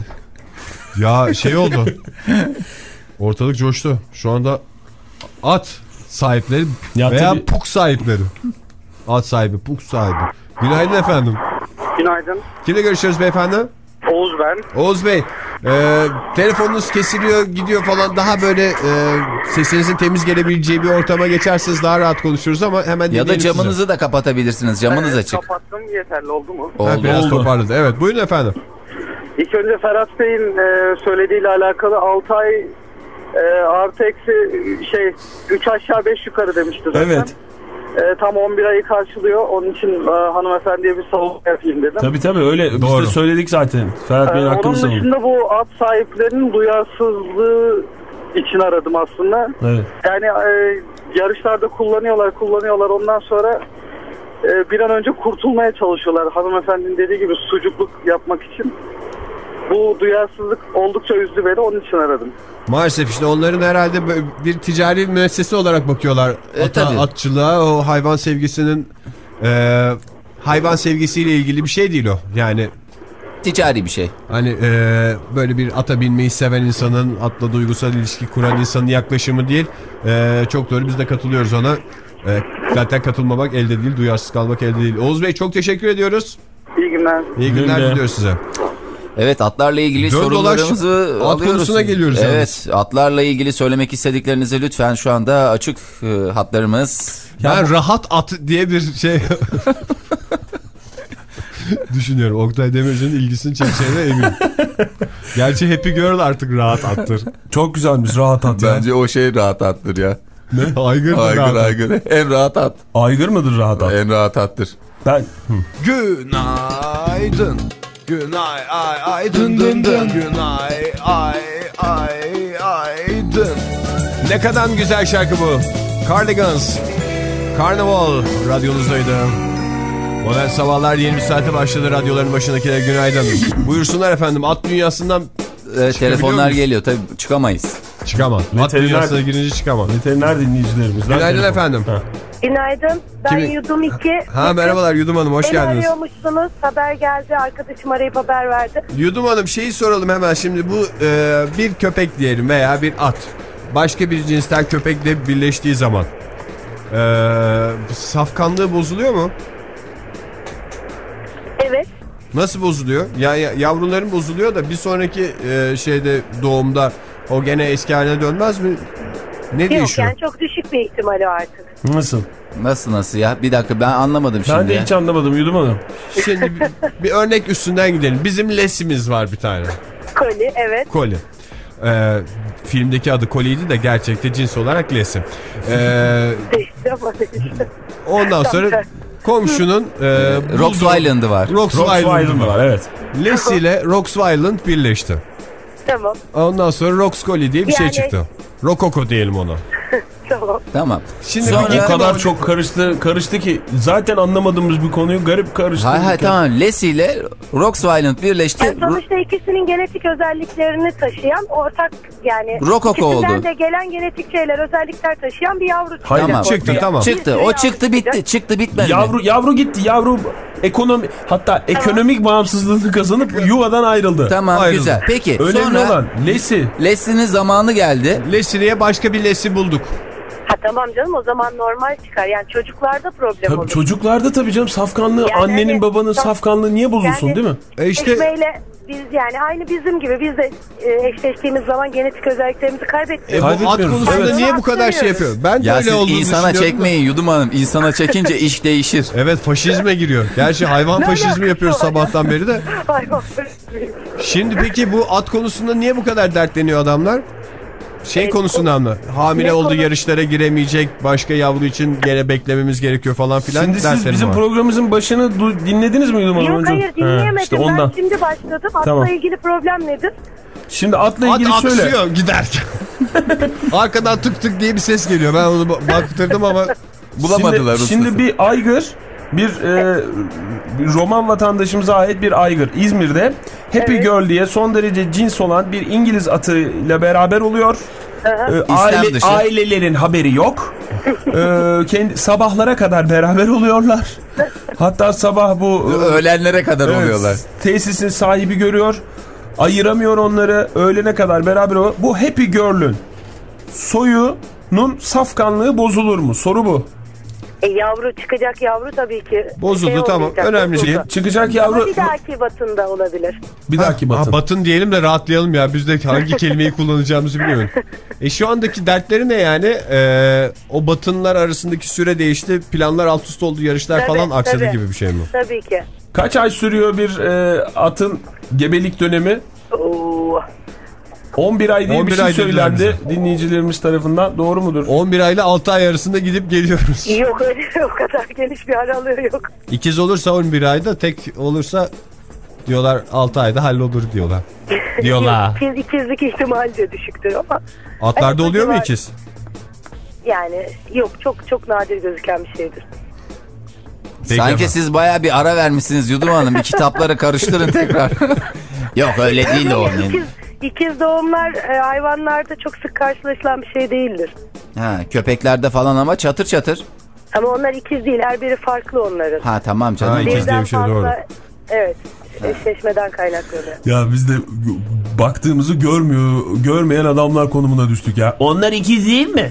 Ya şey oldu. Ortalık coştu. Şu anda at sahipleri Ya veya tabii- puk sahipleri. At sahibi, puk sahibi. Günaydın efendim. Günaydın. Kimle görüşüyoruz beyefendi? Oğuz ben. Oğuz Bey. E, telefonunuz kesiliyor, gidiyor falan. Daha böyle e, sesinizin temiz gelebileceği bir ortama geçerseniz daha rahat konuşuruz ama hemen Ya da dinleyelim camınızı sizi. da kapatabilirsiniz. Camınız Evet, açık. Kapattım, yeterli oldu mu? Ha, Oldu. biraz oldu. toparladı. Evet, buyurun efendim. İlk önce Ferhat Bey'in e, söylediğiyle alakalı altı ay e, artı eksi şey üç aşağı beş yukarı demişti zaten. Evet. E, tam on bir ayı karşılıyor. Onun için e, hanımefendiye bir savunma yapayım dedim. Tabii tabii öyle. Doğru. Biz de söyledik zaten. Ferhat E, Bey'in hakkını onun savundu. dışında bu at sahiplerinin duyarsızlığı için aradım aslında. Evet. Yani e, yarışlarda kullanıyorlar kullanıyorlar ondan sonra e, bir an önce kurtulmaya çalışıyorlar. Hanımefendinin dediği gibi sucukluk yapmak için. Bu duyarsızlık oldukça üzdü beni, onun için aradım. Maalesef işte onların herhalde böyle bir ticari müessese olarak bakıyorlar E, ata, tabii. atçılığa. O hayvan sevgisinin e, hayvan sevgisiyle ilgili bir şey değil o. Yani Ticari bir şey. hani e, böyle bir ata binmeyi seven insanın, atla duygusal ilişki kuran insanın yaklaşımı değil. E, çok doğru, biz de katılıyoruz ona. E, zaten katılmamak elde değil, duyarsız kalmak elde değil. Oğuz Bey çok teşekkür ediyoruz. İyi günler. İyi günler Günler. diliyoruz size. Evet, atlarla ilgili Dön sorularımızı dolaş, at alıyoruz. konusuna geliyoruz Evet, yalnız. atlarla ilgili söylemek istediklerinizi lütfen şu anda açık e, hatlarımız. Ben rahat at diye bir şey düşünüyorum. Oktay Demirci'nin ilgisini çekeceğine eminim. Gerçi Happy Girl artık rahat attır. Çok güzelmiş rahat at ya. Bence o şey rahat attır ya. Ne? Aygır mı Aygır rahat at? aygır. En rahat at. Aygır mıdır rahat at? En rahat attır. Ben... Hı. Günaydın. Günay ay ay dın dın dın. Günay ay ay ay dın. Ne kadar güzel şarkı bu. Cardigans. Carnival radyonuzdaydı. Modern Sabahlar yeni bir saate başladı. Radyoların başındakiler günaydın. Buyursunlar efendim. At dünyasından Evet, telefonlar muyuz? geliyor. Tabii çıkamayız. çıkamaz. At Veteriner- dünyasına girince çıkamaz. Veteriner dinleyicilerimizden. Günaydın telefon. efendim. Ha. Günaydın. Ben Kimi- Yudum iki. Ha merhabalar Yudum Hanım, hoş Beni geldiniz. arıyormuşsunuz. Haber geldi. Arkadaşım arayıp haber verdi. Yudum Hanım şeyi soralım hemen şimdi. Bu e, bir köpek diyelim veya bir at başka bir cinsten köpekle birleştiği zaman Ee, safkanlığı bozuluyor mu? Evet. Nasıl bozuluyor? Ya, ya yavruların bozuluyor da bir sonraki e, şeyde doğumda o gene eski haline dönmez mi? Ne Yok değişiyor? yani çok düşük bir ihtimal o artık. Nasıl? Nasıl nasıl ya? Bir dakika ben anlamadım şimdi. Ben de ya. hiç anlamadım Yudum Hanım. Şimdi bir, bir örnek üstünden gidelim. Bizim Lesi'miz var bir tane. Koli, evet. Koli. Ee, filmdeki adı Koli'ydi de gerçekte cins olarak Lesi. Ee, Değişti ama değişti. ondan sonra komşunun e, Roxweiland'ı var. Roxweiland'ı var, evet. Lesi ile Roxweiland birleşti. Tamam. Ondan sonra Roxcoli diye bir şey Yani- çıktı. Rokoko diyelim ona. Tamam. Tamam. Şimdi Sonra- bir O kadar gittim çok karıştı karıştı ki zaten anlamadığımız bir konuyu garip karıştı. Hay hay tamam. Lesi ile Roxweiland birleşti. Yani sonuçta ikisinin genetik özelliklerini taşıyan ortak yani Rokoko ikisinden oldu. de gelen genetik şeyler, özellikler taşıyan bir yavru çıktı. Hayır, Tamam. çıktı, ortaya. tamam. Çıktı. O çıktı bitti. Çıktı bitmedi. Yavru yavru gitti. Yavru ekonomi hatta ekonomik bağımsızlığını kazanıp yuvadan ayrıldı. Tamam Ayrıldı. güzel. Peki Önemli sonra olan Lesi. Lesi'nin zamanı geldi. Lesi'ye başka bir Lesi bulduk. Ha tamam canım, o zaman normal çıkar. Yani çocuklarda problem Tabii olur. çocuklarda tabii canım safkanlığı Yani annenin hani- babanın safkanlığı niye bozulsun Yani- değil mi? E işte Eşmeyle biz yani aynı bizim gibi biz de e, eşleştiğimiz zaman genetik özelliklerimizi e, kaybetmiyoruz. bu at Kaybetmiyoruz, konusunda evet. niye bu kadar şey yapıyor? Ben de Ya öyle siz olduğunu insana düşünüyorum da- çekmeyin Yudum Hanım. İnsana çekince iş değişir. Evet, faşizme giriyor. Gerçi hayvan Ne faşizmi alakası yapıyoruz var? sabahtan beri de. Hayvan. Şimdi peki bu at konusunda niye bu kadar dertleniyor adamlar? Şey E, konusundan mı? Hamile ne olduğu konu- yarışlara giremeyecek, başka yavru için gene beklememiz gerekiyor falan filan. Şimdi siz dersleri bizim var. programımızın başını du- dinlediniz mi Yudum Hanım Yok önce? hayır dinleyemedim. He, işte ondan. Ben şimdi başladım. Atla Tamam. ilgili problem nedir? Şimdi atla At ilgili şöyle. aksıyor giderken. Arkadan tık tık diye bir ses geliyor. Ben onu ba- baktırdım ama Bulamadılar Şimdi, şimdi ustası. bir aygır, bir e, bir Roman vatandaşımıza ait bir aygır İzmir'de Happy Evet. Girl diye son derece cins olan bir İngiliz atıyla beraber oluyor. E, aile, dışı. ailelerin haberi yok. e, kendi sabahlara kadar beraber oluyorlar. Hatta sabah bu e, Öğlenlere kadar evet, oluyorlar. tesisin sahibi görüyor. Ayıramıyor onları. Öğlene kadar beraber oluyor. Bu Happy Girl'ün soyunun safkanlığı bozulur mu? Soru bu. E, yavru çıkacak yavru tabii ki. Bozuldu, şey tamam. olmayacak, Önemli bozuldu. değil. Çıkacak Ama yavru bir dahaki batında olabilir. bir dahaki batın. Ha, batın diyelim de rahatlayalım ya. Biz de hangi kelimeyi kullanacağımızı bilmiyorum. E şu andaki dertleri ne yani? Ee, o batınlar arasındaki süre değişti. Planlar alt üst oldu. Yarışlar Tabii, falan aksadı tabii. gibi bir şey mi? Tabii ki. Kaç ay sürüyor bir e, atın gebelik dönemi? Oo. on bir ay diye on bir bir şey ay dediler söylendi dinleyicilerimiz tarafından. Doğru mudur? on bir ayla altı ay arasında gidip geliyoruz. Yok öyle o kadar geniş bir aralığı yok. İkiz olursa on bir ayda, tek olursa diyorlar altı ayda hallolur diyorlar. Diyorlar. İkiz, ikizlik ihtimali de düşüktür ama. Atlarda Evet, oluyor mu var. ikiz? Yani yok, çok çok nadir gözüken bir şeydir. Peki Sanki efendim. siz baya bir ara vermişsiniz Yudum Hanım. Bir kitapları karıştırın tekrar. Yok öyle değil o. İkiz, ikiz doğumlar e, hayvanlarda çok sık karşılaşılan bir şey değildir. Ha, köpeklerde falan ama çatır çatır. Ama onlar ikiz değil, her biri farklı onların. Ha tamam canım. Ha, ikiz diye Birden bir şey, fazla, doğru. evet, eşleşmeden kaynaklanıyor. Ya biz de baktığımızı görmüyor, görmeyen adamlar konumuna düştük ya. Onlar ikiz değil mi?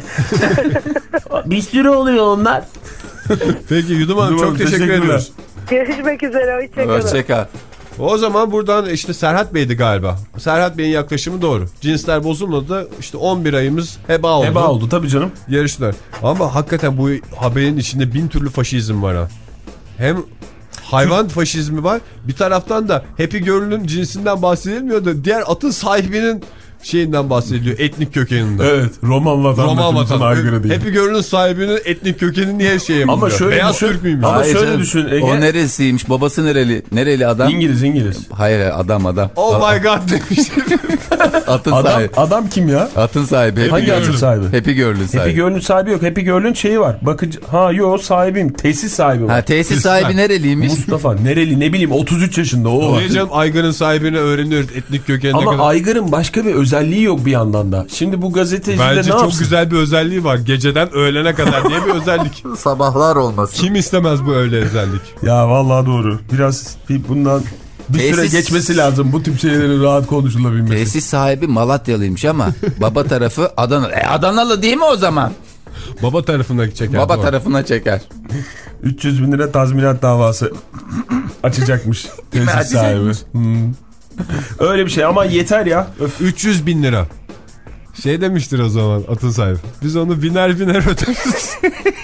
Bir sürü oluyor onlar. Peki Yudum Hanım, Yudum çok Hanım, teşekkür teşekkürler. ediyoruz. Görüşmek üzere, hoşçakalın. Hoşçakal. O zaman buradan işte Serhat Bey'di galiba. Serhat Bey'in yaklaşımı doğru. Cinsler bozulmadı da işte on bir ayımız heba oldu. Heba oldu tabii canım. Yarışlar. Ama hakikaten bu haberin içinde bin türlü faşizm var ha. Hem hayvan faşizmi var. Bir taraftan da Happy Girl'ün cinsinden bahsedilmiyor da diğer atın sahibinin şeyinden bahsediliyor. Etnik kökeninden. Evet, Roman Roman vatandaşımızın vatan. aygırı değil. Happy Girl'ün sahibinin etnik kökeni niye şey yapıyor? Ama şöyle Beyaz düşün- Türk müymüş? Ama Hayır şöyle canım, düşün Ege. O neresiymiş? Babası nereli? Nereli adam? İngiliz İngiliz. Hayır adam adam. Oh my god demiş. Atın Adam, sahibi. adam kim ya? Atın sahibi. Happy Hangi Girl'ün. atın sahibi? Happy Girl'ün Happy sahibi. Girl'ün sahibi yok. Happy Girl'ün şeyi var. Bakıcı. Ha yo sahibim. Tesis sahibi var. Ha tesis sahibi nereliymiş? Mustafa nereli ne bileyim otuz üç yaşında o. Niye canım, Aygır'ın sahibini öğreniyoruz etnik kökenine Ama kadar. aygırın başka bir özelliği yok bir yandan da. Şimdi bu gazeteci de Bence ne çok yapsın? güzel bir özelliği var. Geceden öğlene kadar diye bir özellik. Sabahlar olmasın. Kim istemez bu öyle özellik? Ya vallahi doğru. Biraz bir bundan bir Tesis- süre geçmesi lazım bu tip şeylerin rahat konuşulabilmesi. Tesis sahibi Malatyalıymış ama baba tarafı Adanalı. E Adanalı değil mi o zaman? Baba tarafına çeker. Baba doğru. tarafına çeker. üç yüz bin lira tazminat davası açacakmış tesis sahibi. Hmm. Öyle bir şey ama yeter ya. Öf. üç yüz bin lira. Şey demiştir o zaman atın sahibi. Biz onu biner biner öderiz.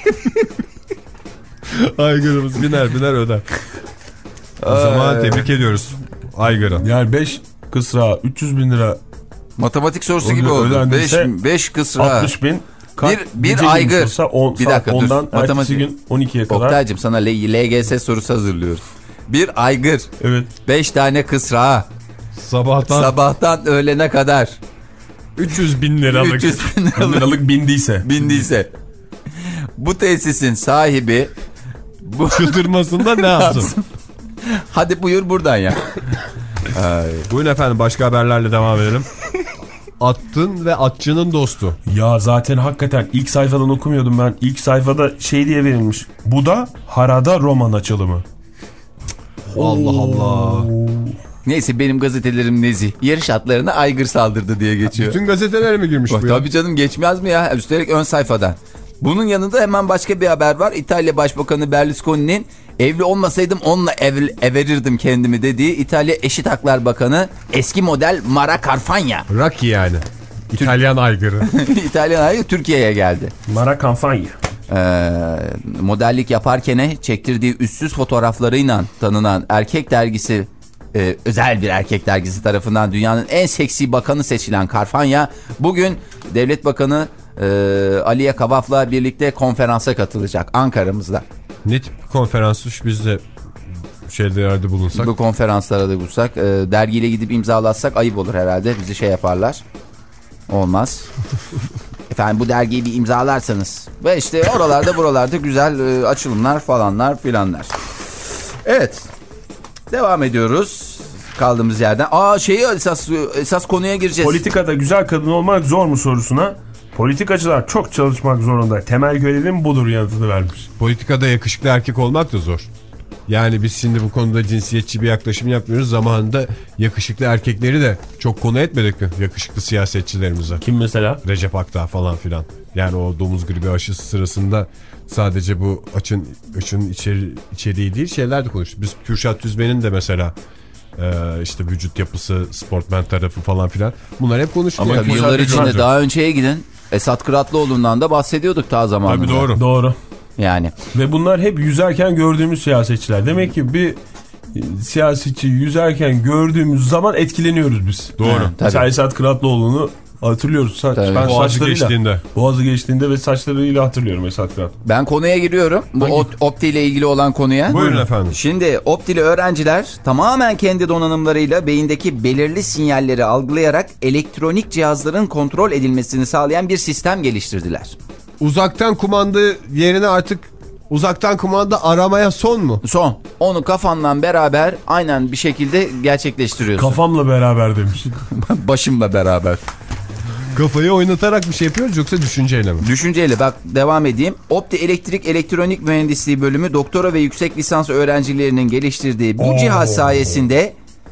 Aygırımız biner biner öder. O zaman tebrik ediyoruz Aygır'ı. Yani beş kısra üç yüz bin lira. Matematik sorusu Öde, gibi oldu. beş, beş kısra. altmış bin. Bir, bir aygır. on, bir dakika dur. ondan Matematik. gün on ikiye kadar. Oktay'cığım sana L G S sorusu hazırlıyoruz. Bir aygır. Evet. beş tane kısra. Sabahtan. Sabahtan öğlene kadar. üç yüz bin liralık. üç yüz bin liralık. liralık bindiyse. Bindiyse. Bu tesisin sahibi. Bu... Çıldırmasında ne yapsın? Hadi buyur buradan ya. Ay. Buyurun efendim başka haberlerle devam edelim. Attın ve atçının dostu. Ya zaten hakikaten ilk sayfadan okumuyordum ben. İlk sayfada şey diye verilmiş. Bu da harada roman açılımı. Allah Allah. Neyse benim gazetelerim nezih. Yarış atlarına aygır saldırdı diye geçiyor. Bütün gazetelere mi girmiş Bak, bu ya? tabii canım geçmez mi ya? Üstelik ön sayfadan. Bunun yanında hemen başka bir haber var. İtalya Başbakanı Berlusconi'nin evli olmasaydım onunla ev, everirdim kendimi dediği İtalya Eşit Haklar Bakanı eski model Mara Carfagna. Rocky yani. İtalyan aygırı. İtalyan aygırı Türkiye'ye geldi. Mara Carfagna. Ee, modellik yaparken çektirdiği üstsüz fotoğraflarıyla tanınan erkek dergisi, e, özel bir erkek dergisi tarafından dünyanın en seksi bakanı seçilen Carfagna bugün Devlet Bakanı e, Aliye Kavaf'la birlikte konferansa katılacak Ankara'mızda. Ne tip konferansmış biz de şeylerde bulunsak? Bu konferanslara da bulsak, e, dergiyle gidip imzalatsak ayıp olur herhalde, bizi şey yaparlar. Olmaz. Efendim bu dergiyi bir imzalarsanız. Ve işte oralarda buralarda güzel e, açılımlar falanlar filanlar. Evet. Devam ediyoruz. Kaldığımız yerden. Aa şeyi esas, esas konuya gireceğiz. Politikada güzel kadın olmak zor mu sorusuna politikacılar çok çalışmak zorunda. Temel görevim budur yanıtını vermiş. Politikada yakışıklı erkek olmak da zor. Yani biz şimdi bu konuda cinsiyetçi bir yaklaşım yapmıyoruz. Zamanında yakışıklı erkekleri de çok konu etmedik mi? Yakışıklı siyasetçilerimize. Kim mesela? Recep Akdağ falan filan. Yani o domuz gribi aşısı sırasında sadece bu açın, açın içeri, içeriği değil şeyler de konuştuk. Biz Kürşat Tüzmen'in de mesela e, işte vücut yapısı, sportmen tarafı falan filan. Bunlar hep konuşuluyor. Ama yani yıllar içinde daha önceye gidin. Esat Kıratlıoğlu'ndan da bahsediyorduk ta zamanında. Tabii doğru. Doğru. Yani. Ve bunlar hep yüzerken gördüğümüz siyasetçiler. Demek ki bir siyasetçi yüzerken gördüğümüz zaman etkileniyoruz biz. Doğru. Ha, mesela Esat Kıratlıoğlu'nu hatırlıyoruz. Sa ben Boğazı geçtiğinde. Boğazı geçtiğinde ve saçlarıyla hatırlıyorum Esat Kırat. Ben konuya giriyorum. Bu Hangi? Opti ile ilgili olan konuya. Buyurun efendim. Şimdi Opti'li öğrenciler tamamen kendi donanımlarıyla beyindeki belirli sinyalleri algılayarak elektronik cihazların kontrol edilmesini sağlayan bir sistem geliştirdiler. Uzaktan kumanda yerine artık uzaktan kumanda aramaya son mu? Son. Onu kafanla beraber aynen bir şekilde gerçekleştiriyorsun. Kafamla beraber demiş. Başımla beraber. Kafayı oynatarak bir şey yapıyoruz yoksa düşünceyle mi? Düşünceyle bak devam edeyim. Opti Elektrik Elektronik Mühendisliği bölümü doktora ve yüksek lisans öğrencilerinin geliştirdiği bu Oo. cihaz sayesinde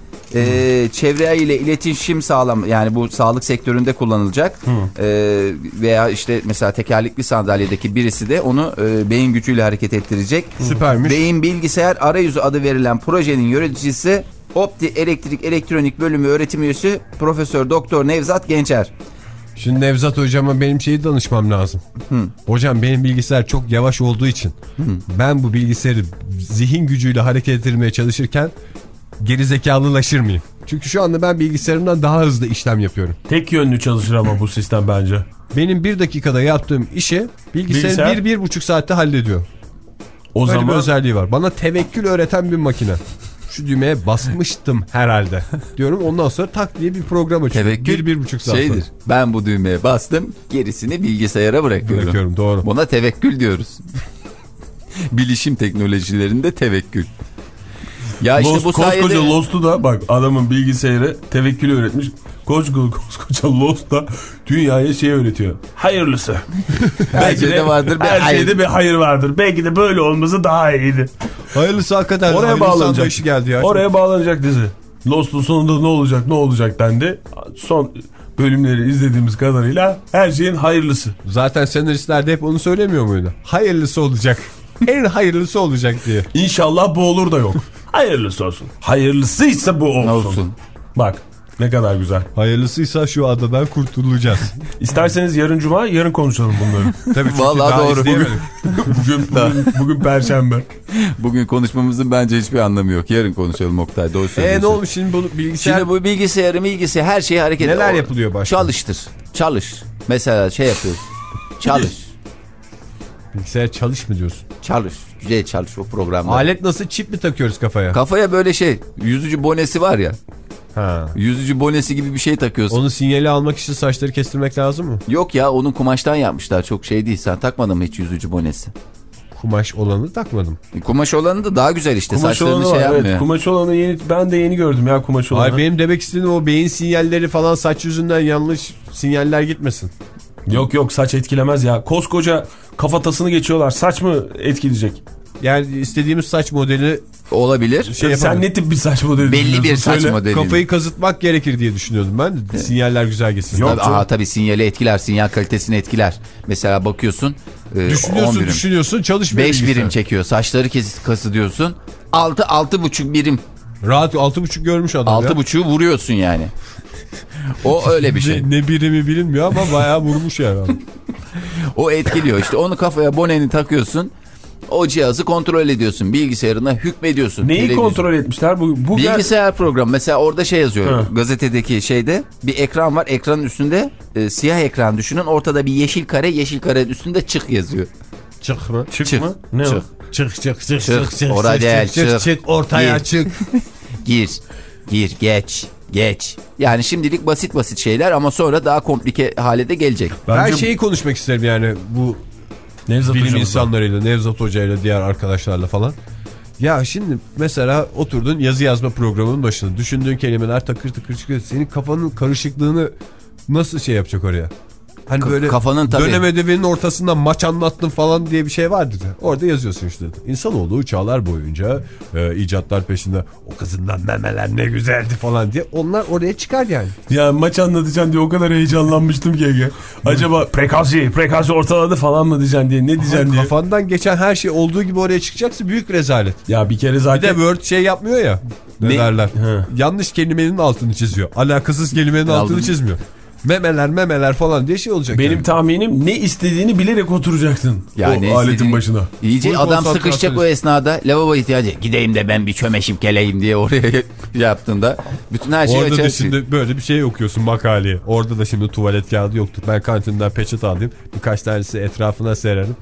e, çevreyle iletişim sağlam, yani bu sağlık sektöründe kullanılacak. E, veya işte mesela tekerlekli sandalyedeki birisi de onu e, beyin gücüyle hareket ettirecek. Süpermiş. Beyin bilgisayar arayüzü adı verilen projenin yöneticisi Opti Elektrik Elektronik Bölümü öğretim üyesi Profesör Doktor Nevzat Gençer. Şimdi Nevzat hocama benim şeyi danışmam lazım. Hı. Hocam benim bilgisayar çok yavaş olduğu için Hı. ben bu bilgisayarı zihin gücüyle hareket ettirmeye çalışırken gerizekalılaşır mıyım? Çünkü şu anda ben bilgisayarımdan daha hızlı işlem yapıyorum. Tek yönlü çalışır ama bu sistem bence. Benim bir dakikada yaptığım işi bilgisayar, bilgisayar... bir, bir buçuk saatte hallediyor. O Öyle zaman... bir özelliği var. Bana tevekkül öğreten bir makine. Şu düğmeye basmıştım herhalde diyorum, ondan sonra tak diye bir program açıyorum. Tevekkül bir, bir buçuk saat şeydir. Sonra. Ben bu düğmeye bastım, gerisini bilgisayara bırakıyorum. Bırakıyorum, doğru. Buna tevekkül diyoruz. Bilişim teknolojilerinde tevekkül. Ya Lost, işte bu sayede... Koskoca Lost'u da bak, adamın bilgisayarı tevekkülü öğretmiş. Koskoca, koskoca Lost da dünyaya şey öğretiyor. Hayırlısı. Her şeyde vardır bir her hayır. şeyde bir hayır vardır. Belki de böyle olması daha iyiydi. Hayırlısı hakikaten. Oraya bağlanacak. Geldi ya. Oraya bağlanacak dizi. Lost'un sonunda ne olacak ne olacak dendi. Son bölümleri izlediğimiz kadarıyla her şeyin hayırlısı. Zaten senaristler de hep onu söylemiyor muydu? Hayırlısı olacak. En hayırlısı olacak diye. İnşallah bu olur da yok. Hayırlısı olsun. Hayırlısıysa bu olsun. olsun. Bak ne kadar güzel. Hayırlısıysa şu adadan kurtulacağız. İsterseniz yarın cuma, yarın konuşalım bunları. Tabii çünkü vallahi daha doğru. Bugün, bugün, bugün, bugün perşembe. Bugün konuşmamızın bence hiçbir anlamı yok. Yarın konuşalım Oktay. Doğru söylüyorsun. E ne olmuş şimdi bu bilgisayar? Şimdi bu bilgisayarı bilgisayar her şeyi hareket Neler o, yapılıyor başka? Çalıştır. Çalış. Mesela şey yapıyoruz. Çalış. Bilgisayar çalış mı diyorsun? Çalış. Güzel çalış o programda. Alet nasıl, çip mi takıyoruz kafaya? Kafaya böyle şey yüzücü bonesi var ya. Ha. Yüzücü bonesi gibi bir şey takıyorsun. Onun sinyali almak için saçları kestirmek lazım mı? Yok ya, onun kumaştan yapmışlar, çok şey değil. Sen takmadın mı hiç yüzücü bonesi? Kumaş olanı takmadım. Kumaş olanı da daha güzel işte. Kumaş saçlarını olanı şey var, yapmıyor. evet. Kumaş olanı yeni, ben de yeni gördüm ya kumaş olanı. Hayır, benim demek istediğim o beyin sinyalleri falan saç yüzünden yanlış sinyaller gitmesin. Yok yok, saç etkilemez ya. Koskoca kafatasını geçiyorlar. Saç mı etkileyecek? Yani istediğimiz saç modeli olabilir. Şey sen ne tip bir saç modeli belli bir saç söyle. modeli. Kafayı kazıtmak gerekir diye düşünüyordum ben. Evet. Sinyaller güzel gitsin. Yok, tabii, aha, tabii sinyali etkiler. Sinyal kalitesini etkiler. Mesela bakıyorsun. E, düşünüyorsun birim, düşünüyorsun çalışmıyor. beş birim çekiyor. Saçları kes, kası diyorsun. altı altı buçuk birim. Rahat altı buçuk görmüş adam altı buçuğu vuruyorsun yani. O öyle bir şey. ne, ne birimi bilinmiyor ama bayağı vurmuş yani. O etkiliyor işte. Onu kafaya boneni takıyorsun. O cihazı kontrol ediyorsun. Bilgisayarına hükmediyorsun. Neyi Televizyon. kontrol etmişler? Bu, bu Bilgisayar gel... programı. Mesela orada şey yazıyor. Ha. Gazetedeki şeyde bir ekran var. Ekranın üstünde e, siyah ekran düşünün. Ortada bir yeşil kare. Yeşil karenin üstünde çık yazıyor. Çık mı? Çık, çık mı? Ne çık. Çık çık çık çık çık. Orada değil. Çık çık, çık ortaya Gir. çık. Gir. Gir. Geç. Geç. Yani şimdilik basit basit şeyler ama sonra daha komplike hale de gelecek. Bence... Ben şeyi konuşmak isterim yani bu Nevzat bilim insanlarıyla, Nevzat Hoca'yla, diğer arkadaşlarla falan. Ya şimdi mesela oturdun yazı yazma programının başında. Düşündüğün kelimeler takır takır çıkıyor. Senin kafanın karışıklığını nasıl şey yapacak oraya? Hani K böyle kafanın tabii. Dönem ödevinin ortasında maç anlattın falan diye bir şey vardı. Orada yazıyorsun işte. İnsanoğlu çağlar boyunca e, icatlar peşinde o kızından memeler ne güzeldi falan diye. Onlar oraya çıkar yani. Ya maç anlatacaksın diye o kadar heyecanlanmıştım ki Ege. Acaba prekazi, prekazi ortaladı falan mı diyeceksin diye. Ne diyeceksin Aha, diye. Kafandan geçen her şey olduğu gibi oraya çıkacaksa büyük rezalet. Ya bir kere zaten. Bir de Word şey yapmıyor ya. Ne, ne? derler? He. Yanlış kelimenin altını çiziyor. Alakasız kelimenin altını çizmiyor. Memeler memeler falan diye şey olacak. Benim yani. tahminim ne istediğini bilerek oturacaksın yani o aletin başına. İyice adam sıkışacak o esnada, lavabo ihtiyacı, gideyim de ben bir çömeşip geleyim diye oraya yaptığında bütün her şey orada açar. Da şimdi böyle bir şey okuyorsun makaleye. Orada da şimdi tuvalet kağıdı yoktur. Ben kantinden peçete alayım. Birkaç tanesi etrafına sererim.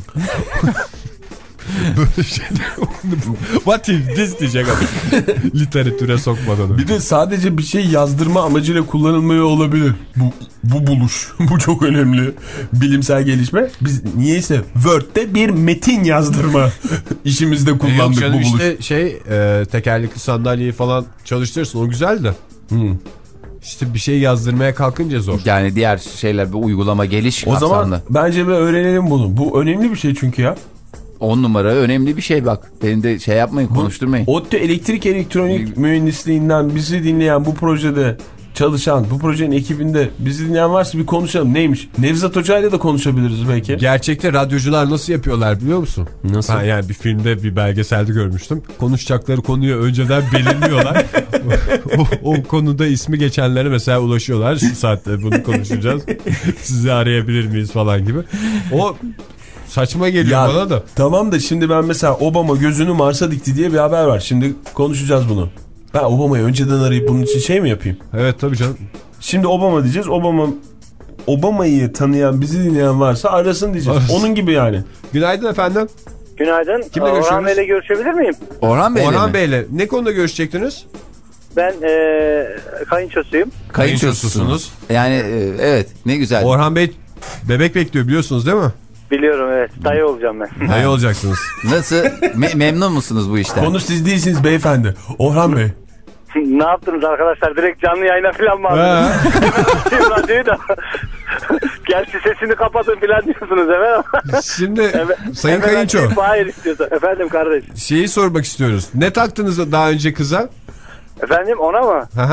Böyle şeyler what if this diyecek adam. Literatüre sokmadan. Bir de sadece bir şey yazdırma amacıyla kullanılmıyor olabilir. Bu, bu buluş. Bu çok önemli. Bilimsel gelişme. Biz niyeyse Word'de bir metin yazdırma işimizde kullandık canım, bu buluş. İşte şey e, tekerlekli sandalyeyi falan çalıştırırsın. O güzel de. Hmm. İşte bir şey yazdırmaya kalkınca zor. Yani diğer şeyler bir uygulama geliş o kapsamında. Zaman bence bir öğrenelim bunu. Bu önemli bir şey çünkü ya. On numara önemli bir şey bak. Beni de şey yapmayın, konuşturmayın. ODTÜ elektrik elektronik mühendisliğinden bizi dinleyen, bu projede çalışan, bu projenin ekibinde bizi dinleyen varsa bir konuşalım. Neymiş? Nevzat Hoca'yla da konuşabiliriz belki. Gerçekte radyocular nasıl yapıyorlar biliyor musun? Nasıl? Ha, yani bir filmde, bir belgeselde görmüştüm. Konuşacakları konuyu önceden belirliyorlar. o, o konuda ismi geçenlere mesela ulaşıyorlar. Şu saatte bunu konuşacağız. Sizi arayabilir miyiz falan gibi. O saçma geliyor ya, bana da. Tamam da şimdi ben mesela Obama gözünü Mars'a dikti diye bir haber var. Şimdi konuşacağız bunu. Ben Obama'yı önceden arayıp bunun için şey mi yapayım? Evet tabii canım. Şimdi Obama diyeceğiz. Obama Obama'yı tanıyan, bizi dinleyen varsa arasın diyeceğiz. Arasın. Onun gibi yani. Günaydın efendim. Günaydın. Kimle Orhan görüşüyoruz? Bey'le görüşebilir miyim? Orhan Bey'le Orhan mi? Bey'le. Ne konuda görüşecektiniz? Ben ee, kayınçosuyum. Kayınçosusunuz. Yani e, evet, ne güzel. Orhan Bey bebek bekliyor biliyorsunuz değil mi? Biliyorum, evet. Dayı olacağım ben. Dayı olacaksınız. Nasıl? Me memnun musunuz bu işten? Konu siz değilsiniz beyefendi. Orhan Bey. Ne yaptınız arkadaşlar? Direkt canlı yayına falan mı aldınız? Radyoyu da. Gerçi sesini kapatın falan diyorsunuz efendim. Şimdi evet, Sayın Kayınço. Hayır istiyorsa. Efendim kardeş. Şeyi sormak istiyoruz. Ne taktınız daha önce kıza? Efendim ona mı? Aha.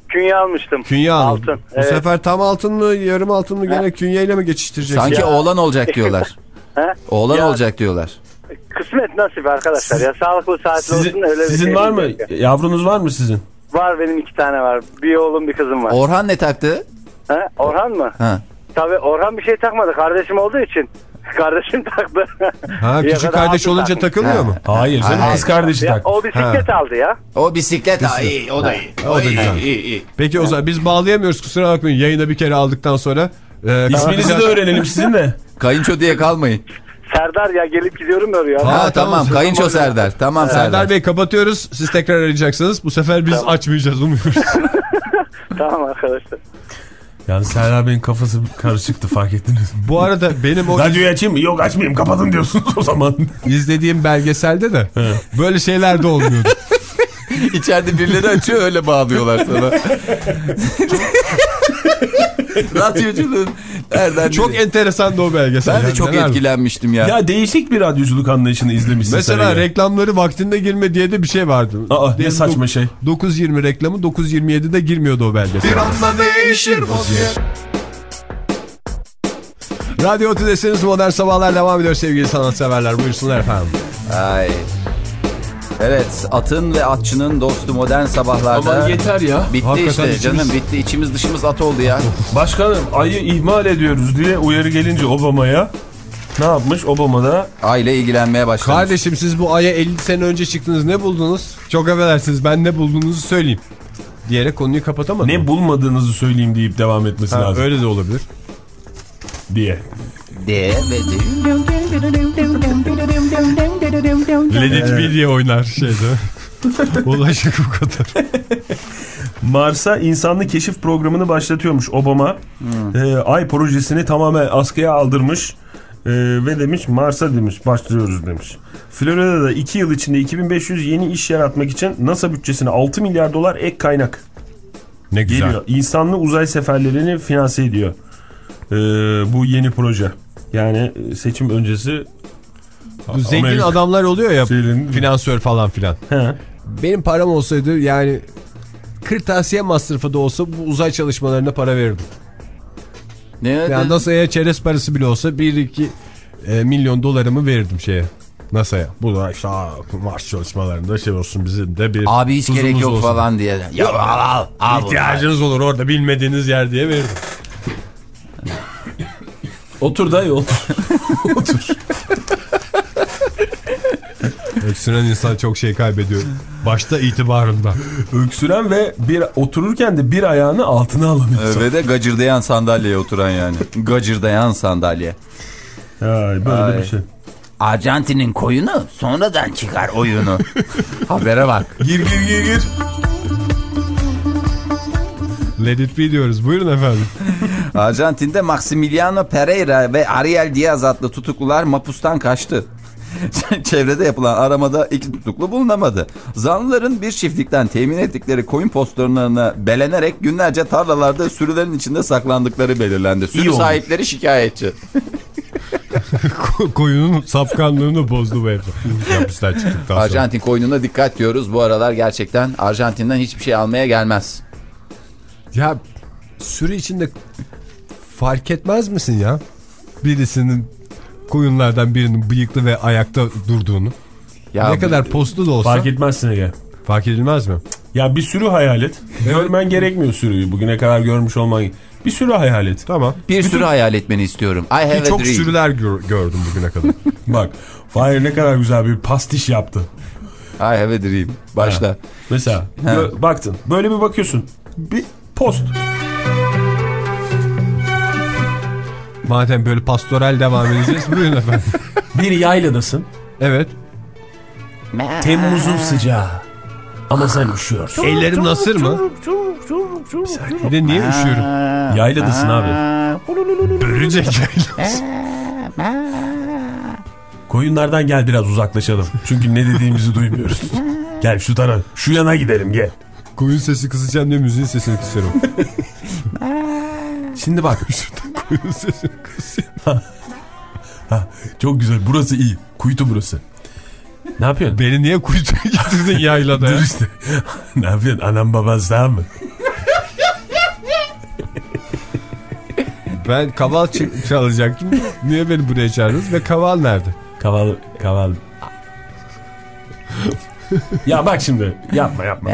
künye almıştım. Künye aldın. Altın. Bu Evet. sefer tam altın mı yarım altın mı gene künyeyle mi geçiştireceksin? Sanki Ya. oğlan olacak diyorlar. He? Oğlan Ya, olacak diyorlar. kısmet nasip arkadaşlar ya. Sağlıklı saatli Sizin, olsun. Öyle bir sizin şey var mı? yok ya. Yavrunuz var mı sizin? Var, benim iki tane var. Bir oğlum bir kızım var. Orhan ne taktı? He? Orhan mı? Ha. Tabii Orhan bir şey takmadı. Kardeşim olduğu için. Kardeşim taktı. Ha, Bir küçük kadar kardeş altın olunca takmış. takılmıyor Ha. mu? Hayır canım, Hayır. kız kardeşi Ya, taktı. o bisiklet aldı ya. O bisiklet. Ha, iyi, o da iyi. O da güzel. iyi, iyi. Peki o zaman biz bağlayamıyoruz, kusura bakmayın. Yayına bir kere aldıktan sonra. E, İsminizi de öğrenelim sizin de. Kayınço diye kalmayın. Serdar ya, gelip gidiyorum da oraya. Ha, Ha, tamam, tamam. Kayınço Serdar. Tamam Serdar. Serdar Bey kapatıyoruz. Siz tekrar arayacaksınız. Bu sefer biz Tamam. açmayacağız, umuyoruz. Tamam arkadaşlar. Yani Serdar Bey'in kafası karışıktı, fark ettiniz mi? Bu arada benim o Radyoyu açayım mı? Yok açmayayım, kapatın diyorsunuz o zaman. izlediğim belgeselde de böyle şeyler de olmuyordu. İçeride birileri açıyor, öyle bağlıyorlar sana. Radyoculuğun nereden? Çok enteresan da o belgesel. Ben de Yani çok neler- etkilenmiştim ya. Ya değişik bir radyoculuk anlayışını izlemişsin. Mesela sen ya. reklamları vaktinde girme diye de bir şey vardı. Aa, ne saçma şey. dokuz yirmi reklamı dokuz yirmi yedide girmiyordu o belgesel. Bir anda değişir vaziyet. Radyo Otü'desiniz, Modern Sabahlar devam ediyor sevgili sanatseverler. Buyursunlar efendim. Ay. Evet, atın ve atçının dostu Modern Sabahlar'da. Aman yeter ya. Bitti Hakikaten işte içimiz- canım, bitti. İçimiz dışımız at oldu ya. Başkanım, ayı ihmal ediyoruz diye uyarı gelince Obama'ya ne yapmış? Obama da Aile ilgilenmeye başlamış. Kardeşim siz bu aya elli sene önce çıktınız, ne buldunuz? Çok affedersiniz, ben ne bulduğunuzu söyleyeyim diyerek konuyu kapatamadım. ne bulmadığınızı söyleyeyim deyip devam etmesi Ha, lazım. öyle de olabilir. Diye. De ve de. Let it be diye oynar şeyde. Ulaşık bu kadar. Mars'a insanlı keşif programını başlatıyormuş Obama. Hmm. Ee, Ay projesini tamamen askıya aldırmış. Ee, ve demiş Mars'a demiş başlıyoruz demiş. Florida'da iki yıl içinde iki bin beş yüz yeni iş yaratmak için NASA bütçesine altı milyar dolar ek kaynak Ne güzel. geliyor. İnsanlı uzay seferlerini finanse ediyor. Ee, bu yeni proje. Yani seçim öncesi Bu zengin Amerika adamlar oluyor ya, şeylerin- finansör falan filan. He. Benim param olsaydı yani kırtasiye masrafı da olsa bu uzay çalışmalarına para verirdim. Ne? Yani NASA'ya çerez parası bile olsa bir iki e, milyon dolarımı verirdim şeye. NASA'ya. Bu da işte aa, Mars çalışmalarında şey olsun, bizim de bir Abi hiç tuzumuz gerek yok olsun. falan diye. Ya al al al. İhtiyacınız olur orada bilmediğiniz yer diye verirdim. Otur dayı otur. Otur. Öksüren insan çok şey kaybediyor. Başta itibarında. Öksüren ve bir otururken de bir ayağını altına alan insan. Ve de gacırdayan sandalyeye oturan yani. Gacırdayan sandalye. Ya böyle Ay. bir şey. Arjantin'in koyunu sonradan çıkar oyunu. Habere bak. Gir gir gir gir. Let it be diyoruz. Buyurun efendim. Arjantin'de Maximiliano Pereira ve Ariel Diaz adlı tutuklular mapustan kaçtı. Çevrede yapılan aramada iki tutuklu bulunamadı. Zanlıların bir çiftlikten temin ettikleri koyun postlarına belenerek günlerce tarlalarda sürülerin içinde saklandıkları belirlendi. Sürü sahipleri şikayetçi. Koyunun safkanlığını bozdu bu evde. Hapisten çıktıktan sonra. Arjantin koyununa dikkat diyoruz. Bu aralar gerçekten Arjantin'den hiçbir şey almaya gelmez. Ya sürü içinde fark etmez misin ya? Birisinin koyunlardan birinin bıyıklı ve ayakta durduğunu. Ya ne kadar postlu da olsa. Fark etmezsin Ege. Fark edilmez mi? Ya bir sürü hayal et. Görmen gerekmiyor sürüyü. Bugüne kadar görmüş olman. Bir sürü hayal et. Tamam. Bir sürü hayal etmeni istiyorum. I have a Çok dream. sürüler gör, gördüm bugüne kadar. Bak Fahir ne kadar güzel bir pastiş yaptı. I have a dream. Başla. Ha. Mesela gö- baktın. Böyle bir bakıyorsun. Bir post. Madem böyle pastoral devam edeceğiz, buyurun efendim. Bir yayladasın. Evet. Temmuz'un sıcağı. Ama sen üşüyorsun. Ellerim nasır mı? Bir de niye üşüyorum? Yayladasın abi. Börücek yaylası. Koyunlardan gel biraz uzaklaşalım. Çünkü ne dediğimizi duymuyoruz. Gel şu tarafa. Şu yana gidelim gel. Koyun sesi kısacağım diye müziğin sesini kısıyorum. Şimdi bak. Koyun sesini kısıyorum. Ha, çok güzel. Burası iyi. Kuytu burası. Ne yapıyorsun? Beni niye kuytuya getirdin yaylada ya? Dur işte. Ne yapıyorsun? Anam baban sağ mı? Ben kaval çalacaktım. Niye beni buraya çağırdınız ve kaval nerede? Kaval, kaval. Ya bak şimdi yapma yapma.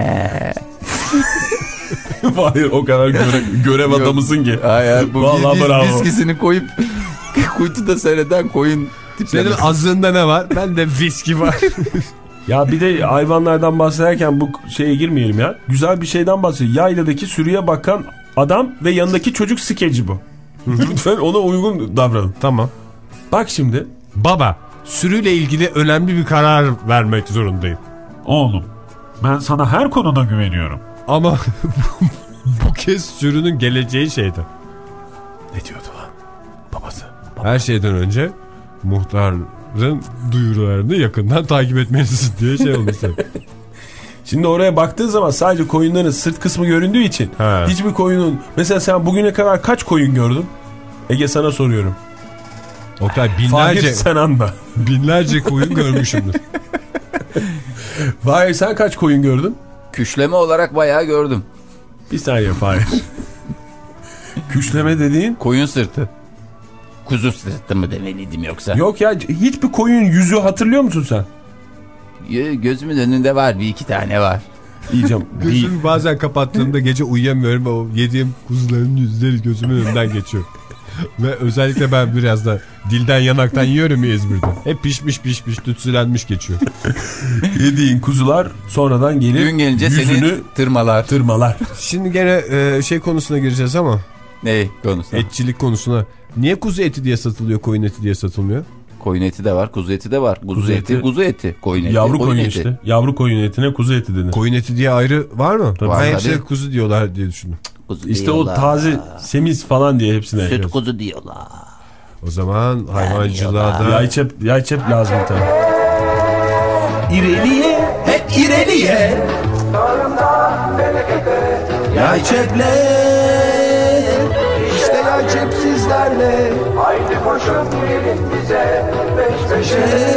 Hayır o kadar göre, görev Yok. adamısın ki. Hayır bu Vallahi biz, bravo. viskisini koyup kuytuda seyreden koyun tipleri. Senin azığında ne var? Ben de viski var. Ya bir de hayvanlardan bahsederken bu şeye girmeyelim ya. Güzel bir şeyden bahsediyor. Yayladaki sürüye bakan adam ve yanındaki çocuk skeci bu. Lütfen ona uygun davranın. Tamam. Bak şimdi. Baba, sürüyle ilgili önemli bir karar vermek zorundayım. Oğlum, ben sana her konuda güveniyorum. Ama bu kez sürünün geleceği şeydi. Ne diyordu lan? Babası. Baba. Her şeyden önce muhtarın duyurularını yakından takip etmelisin diye şey olmuştu. Şimdi oraya baktığın zaman sadece koyunların sırt kısmı göründüğü için He. hiçbir koyunun... Mesela sen bugüne kadar kaç koyun gördün? Ege sana soruyorum. Oktay binlerce... Fahir sen anla. Binlerce koyun görmüşümdür. Fahir sen kaç koyun gördün? Küşleme olarak bayağı gördüm. Bir saniye Fahir. Küşleme dediğin? Koyun sırtı. Kuzu sırtı mı demeliydim yoksa? Yok ya, hiçbir koyun yüzü hatırlıyor musun sen? Gözümün önünde var, bir iki tane var. Yiyeceğim. Gözümü bazen kapattığımda gece uyuyamıyorum. O yediğim kuzuların yüzleri gözümün önünden geçiyor. Ve özellikle ben biraz da dilden yanaktan yiyorum ya İzmir'de. Hep pişmiş pişmiş tütsülenmiş geçiyor. Yediğin kuzular sonradan gelir. Gün gelince yüzünü seni tırmalar. Tırmalar. Şimdi gene e, şey konusuna gireceğiz ama. Ne konusuna? Etçilik konusuna. Niye kuzu eti diye satılıyor, koyun eti diye satılmıyor? Koyun eti de var, kuzu eti de var. Kuzu, Kuzu eti, eti, kuzu eti. Koyun eti, Yavru koyun, koyun eti. işte. Yavru koyun etine kuzu eti denir. Koyun eti diye ayrı var mı? Var, ben hepsine tabii. kuzu diyorlar diye düşündüm. Kuzu İşte diyorlar. o taze, semiz falan diye hepsine. Süt kuzu diyorlar. O zaman hayvancılığa da... Yay çep, yay çep lazım bir tane. İreliye, hep ireliye. Yay çepler. İşte yay çep sizlerle. Haydi koşun gelin bize. Beş beşe.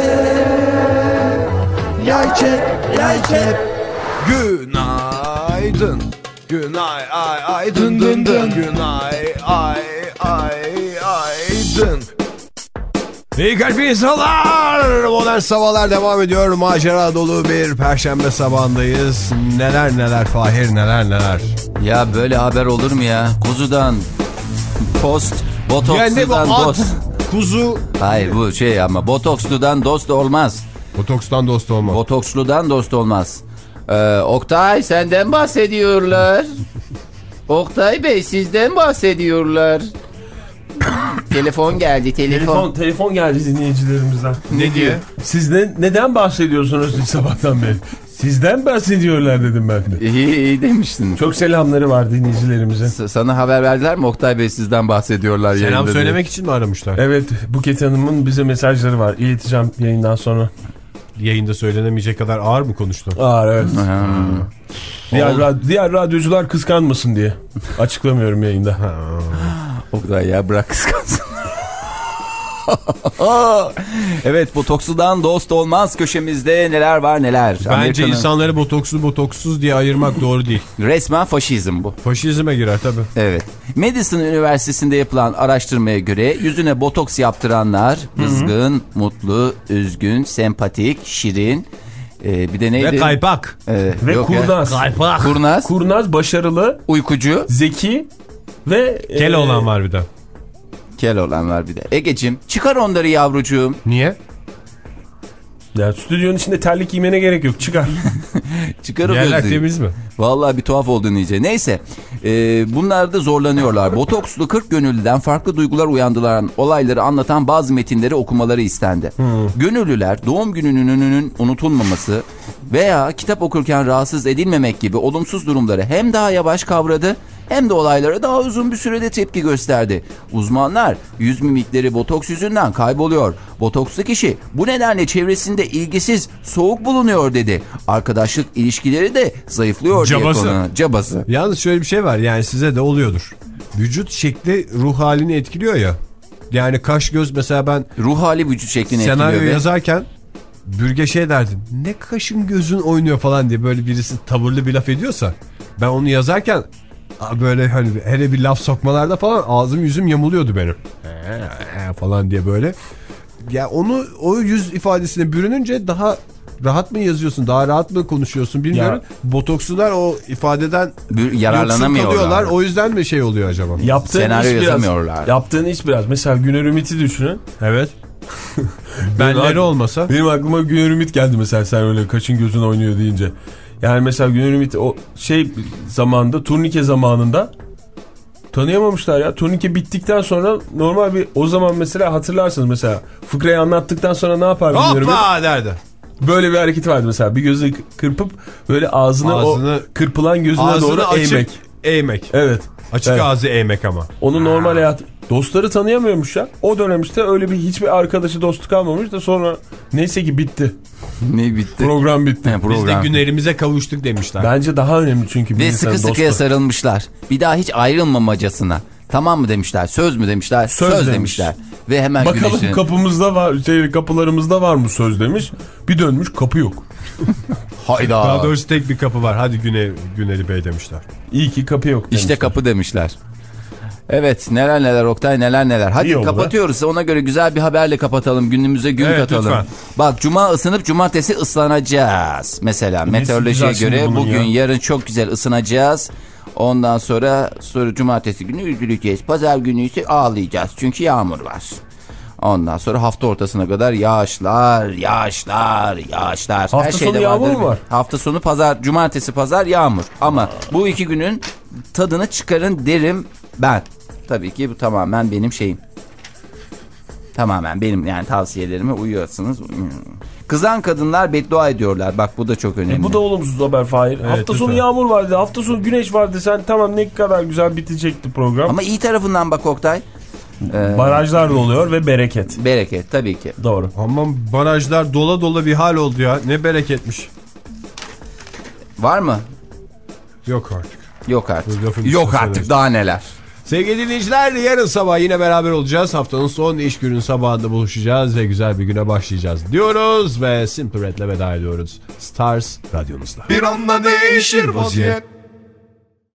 Yay çep, yay çep. Günaydın. Günay ay ay dın dın dın. Günay ay ay ay dın. İyi kalp insanlar. Modern Sabahlar devam ediyor. Macera dolu bir perşembe sabahındayız. Neler neler Fahir, neler neler. Ya böyle haber olur mu ya? Kuzudan post, botoksludan at, dost. kuzu. Hayır bu şey ama botoksludan dost olmaz. Botokstan dost olmaz. Botoksludan dost olmaz. Ee, Oktay senden bahsediyorlar. Oktay Bey sizden bahsediyorlar. Telefon geldi telefon. Telefon, telefon geldi dinleyicilerimizden. Ne diye? Siz ne, neden bahsediyorsunuz sabahtan beri? Sizden bahsediyorlar dedim ben de. İyi, iyi demiştin. Çok selamları var dinleyicilerimize. S- sana haber verdiler mi Oktay Bey sizden bahsediyorlar. Selam söylemek diye. için mi aramışlar? Evet, Buket Hanım'ın bize mesajları var. İleteceğim yayından sonra. Yayında söylenemeyecek kadar ağır mı konuştu? Ağır evet. diğer, ra- diğer radyocular kıskanmasın diye. Açıklamıyorum yayında. Oktay ya bırak kıskansın. Evet botoksludan dost olmaz köşemizde neler var neler. Bence Amerika'nın... insanları botokslu botoksuz diye ayırmak doğru değil. Resmen faşizm bu. Faşizme girer tabii. Evet. Madison Üniversitesi'nde yapılan araştırmaya göre yüzüne botoks yaptıranlar kızgın, Hı-hı. mutlu, üzgün, sempatik, şirin. Ee, bir de neydi? Ve kaypak. Ee, Ve kurnaz. Kaypak. Kurnaz. Kurnaz, başarılı, uykucu, zeki ve... Kel e, olan var bir de. Kel olan var bir de. Egeciğim çıkar onları yavrucuğum. Niye? Ya stüdyonun içinde terlik giymene gerek yok. Çıkar. Çıkar o Yerler gözlüğü. temiz mi? Vallahi bir tuhaf olduğunu iyice. Neyse. E, bunlar da zorlanıyorlar. Botokslu kırk gönüllüden farklı duygular uyandıran olayları anlatan bazı metinleri okumaları istendi. Hmm. Gönüllüler doğum gününün unutulmaması veya kitap okurken rahatsız edilmemek gibi olumsuz durumları hem daha yavaş kavradı hem de olaylara daha uzun bir sürede tepki gösterdi. Uzmanlar yüz mimikleri botoks yüzünden kayboluyor. Botokslu kişi bu nedenle çevresinde ilgisiz, soğuk bulunuyor dedi. Arkadaşlık ilişkileri de zayıflıyor Cabası. diye konu. Cabası. Yalnız şöyle bir şey var, yani size de oluyordur. Vücut şekli ruh halini etkiliyor ya. Yani kaş göz mesela ben ruh hali vücut şeklini etkiliyor. Senaryo be. yazarken Bürge şey derdim. Ne kaşın gözün oynuyor falan diye böyle birisi tavırlı bir laf ediyorsa ben onu yazarken böyle hani hele bir laf sokmalarda falan ağzım yüzüm yamuluyordu benim. Ee, falan diye böyle. Ya onu o yüz ifadesine bürününce daha rahat mı yazıyorsun, daha rahat mı konuşuyorsun bilmiyorum. Ya. Botokslular o ifadeden yararlanamıyorlar. O yüzden mi şey oluyor acaba? Yaptığın Senaryo iş yazamıyorlar. Biraz, yaptığın iş biraz. Mesela Güner Ümit'i düşünün. Evet. Benleri olmasa. Benim aklıma Güner Ümit geldi mesela, sen öyle kaşın gözün oynuyor deyince. Yani mesela Güner Ümit o şey zamanında, turnike zamanında tanıyamamışlar ya. Turnike bittikten sonra normal bir, o zaman mesela hatırlarsınız mesela fıkrayı anlattıktan sonra ne yapardı Güner Ümit? Hoppa derdi. Böyle bir hareketi vardı mesela, bir gözü kırpıp böyle ağzını, ağzını o kırpılan gözüne doğru açıp, eğmek. Eğmek. Evet. Açık evet. Ağzı eğmek ama. Onu normal hayat. Dostları tanıyamıyormuş ya. O dönem işte öyle bir hiçbir arkadaşı dostu kalmamış da sonra neyse ki bitti. Ne bitti? Program bitti. He, program. Biz de günlerimize kavuştuk demişler. Bence daha önemli çünkü. Ve sıkı sıkıya sarılmışlar. Bir daha hiç ayrılmamacasına. Tamam mı demişler? Söz mü demişler? Söz, söz demişler. Ve hemen bakalım güneşin... kapımızda var, şey, kapılarımızda var mı söz demiş. Bir dönmüş kapı yok. Hayda. Daha doğrusu tek bir kapı var. Hadi Güne, Güneli Bey demişler. İyi ki kapı yok demişler. İşte kapı demişler. Evet, neler neler Oktay, neler neler. Hadi İyi kapatıyoruz. Ona göre güzel bir haberle kapatalım. Günümüze gün evet, katalım. Lütfen. Bak, cuma ısınıp cumartesi ıslanacağız. Mesela Nesi meteorolojiye göre bugün ya. yarın çok güzel ısınacağız. Ondan sonra sonra cumartesi günü üzüleceğiz. Pazar günü ise ağlayacağız. Çünkü yağmur var. Ondan sonra hafta ortasına kadar yağışlar, yağışlar, yağışlar. Hafta her sonu yağmur mu var? Hafta sonu pazar, cumartesi pazar yağmur. Ama Aa. bu iki günün tadını çıkarın derim ben. Tabii ki bu tamamen benim şeyim. Tamamen benim yani tavsiyelerime uyuyorsunuz. Kızan kadınlar beddua ediyorlar. Bak bu da çok önemli. E bu da olumsuz haber Fahir. Evet, hafta sonu yağmur vardı. Hafta sonu güneş vardı. Sen tamam ne kadar güzel bitecekti program. Ama iyi tarafından bak Oktay. Ee, barajlar oluyor ve bereket. Bereket tabii ki. Doğru. Ama barajlar dola dola bir hal oldu ya. Ne bereketmiş. Var mı? Yok artık. Yok artık. Yok artık daha neler. Sevgili dinleyiciler, yarın sabah yine beraber olacağız. Haftanın son iş günün sabahında buluşacağız ve güzel bir güne başlayacağız diyoruz ve Simple Red'le veda ediyoruz. Stars radyonuzda. Bir anda değişir vaziyet.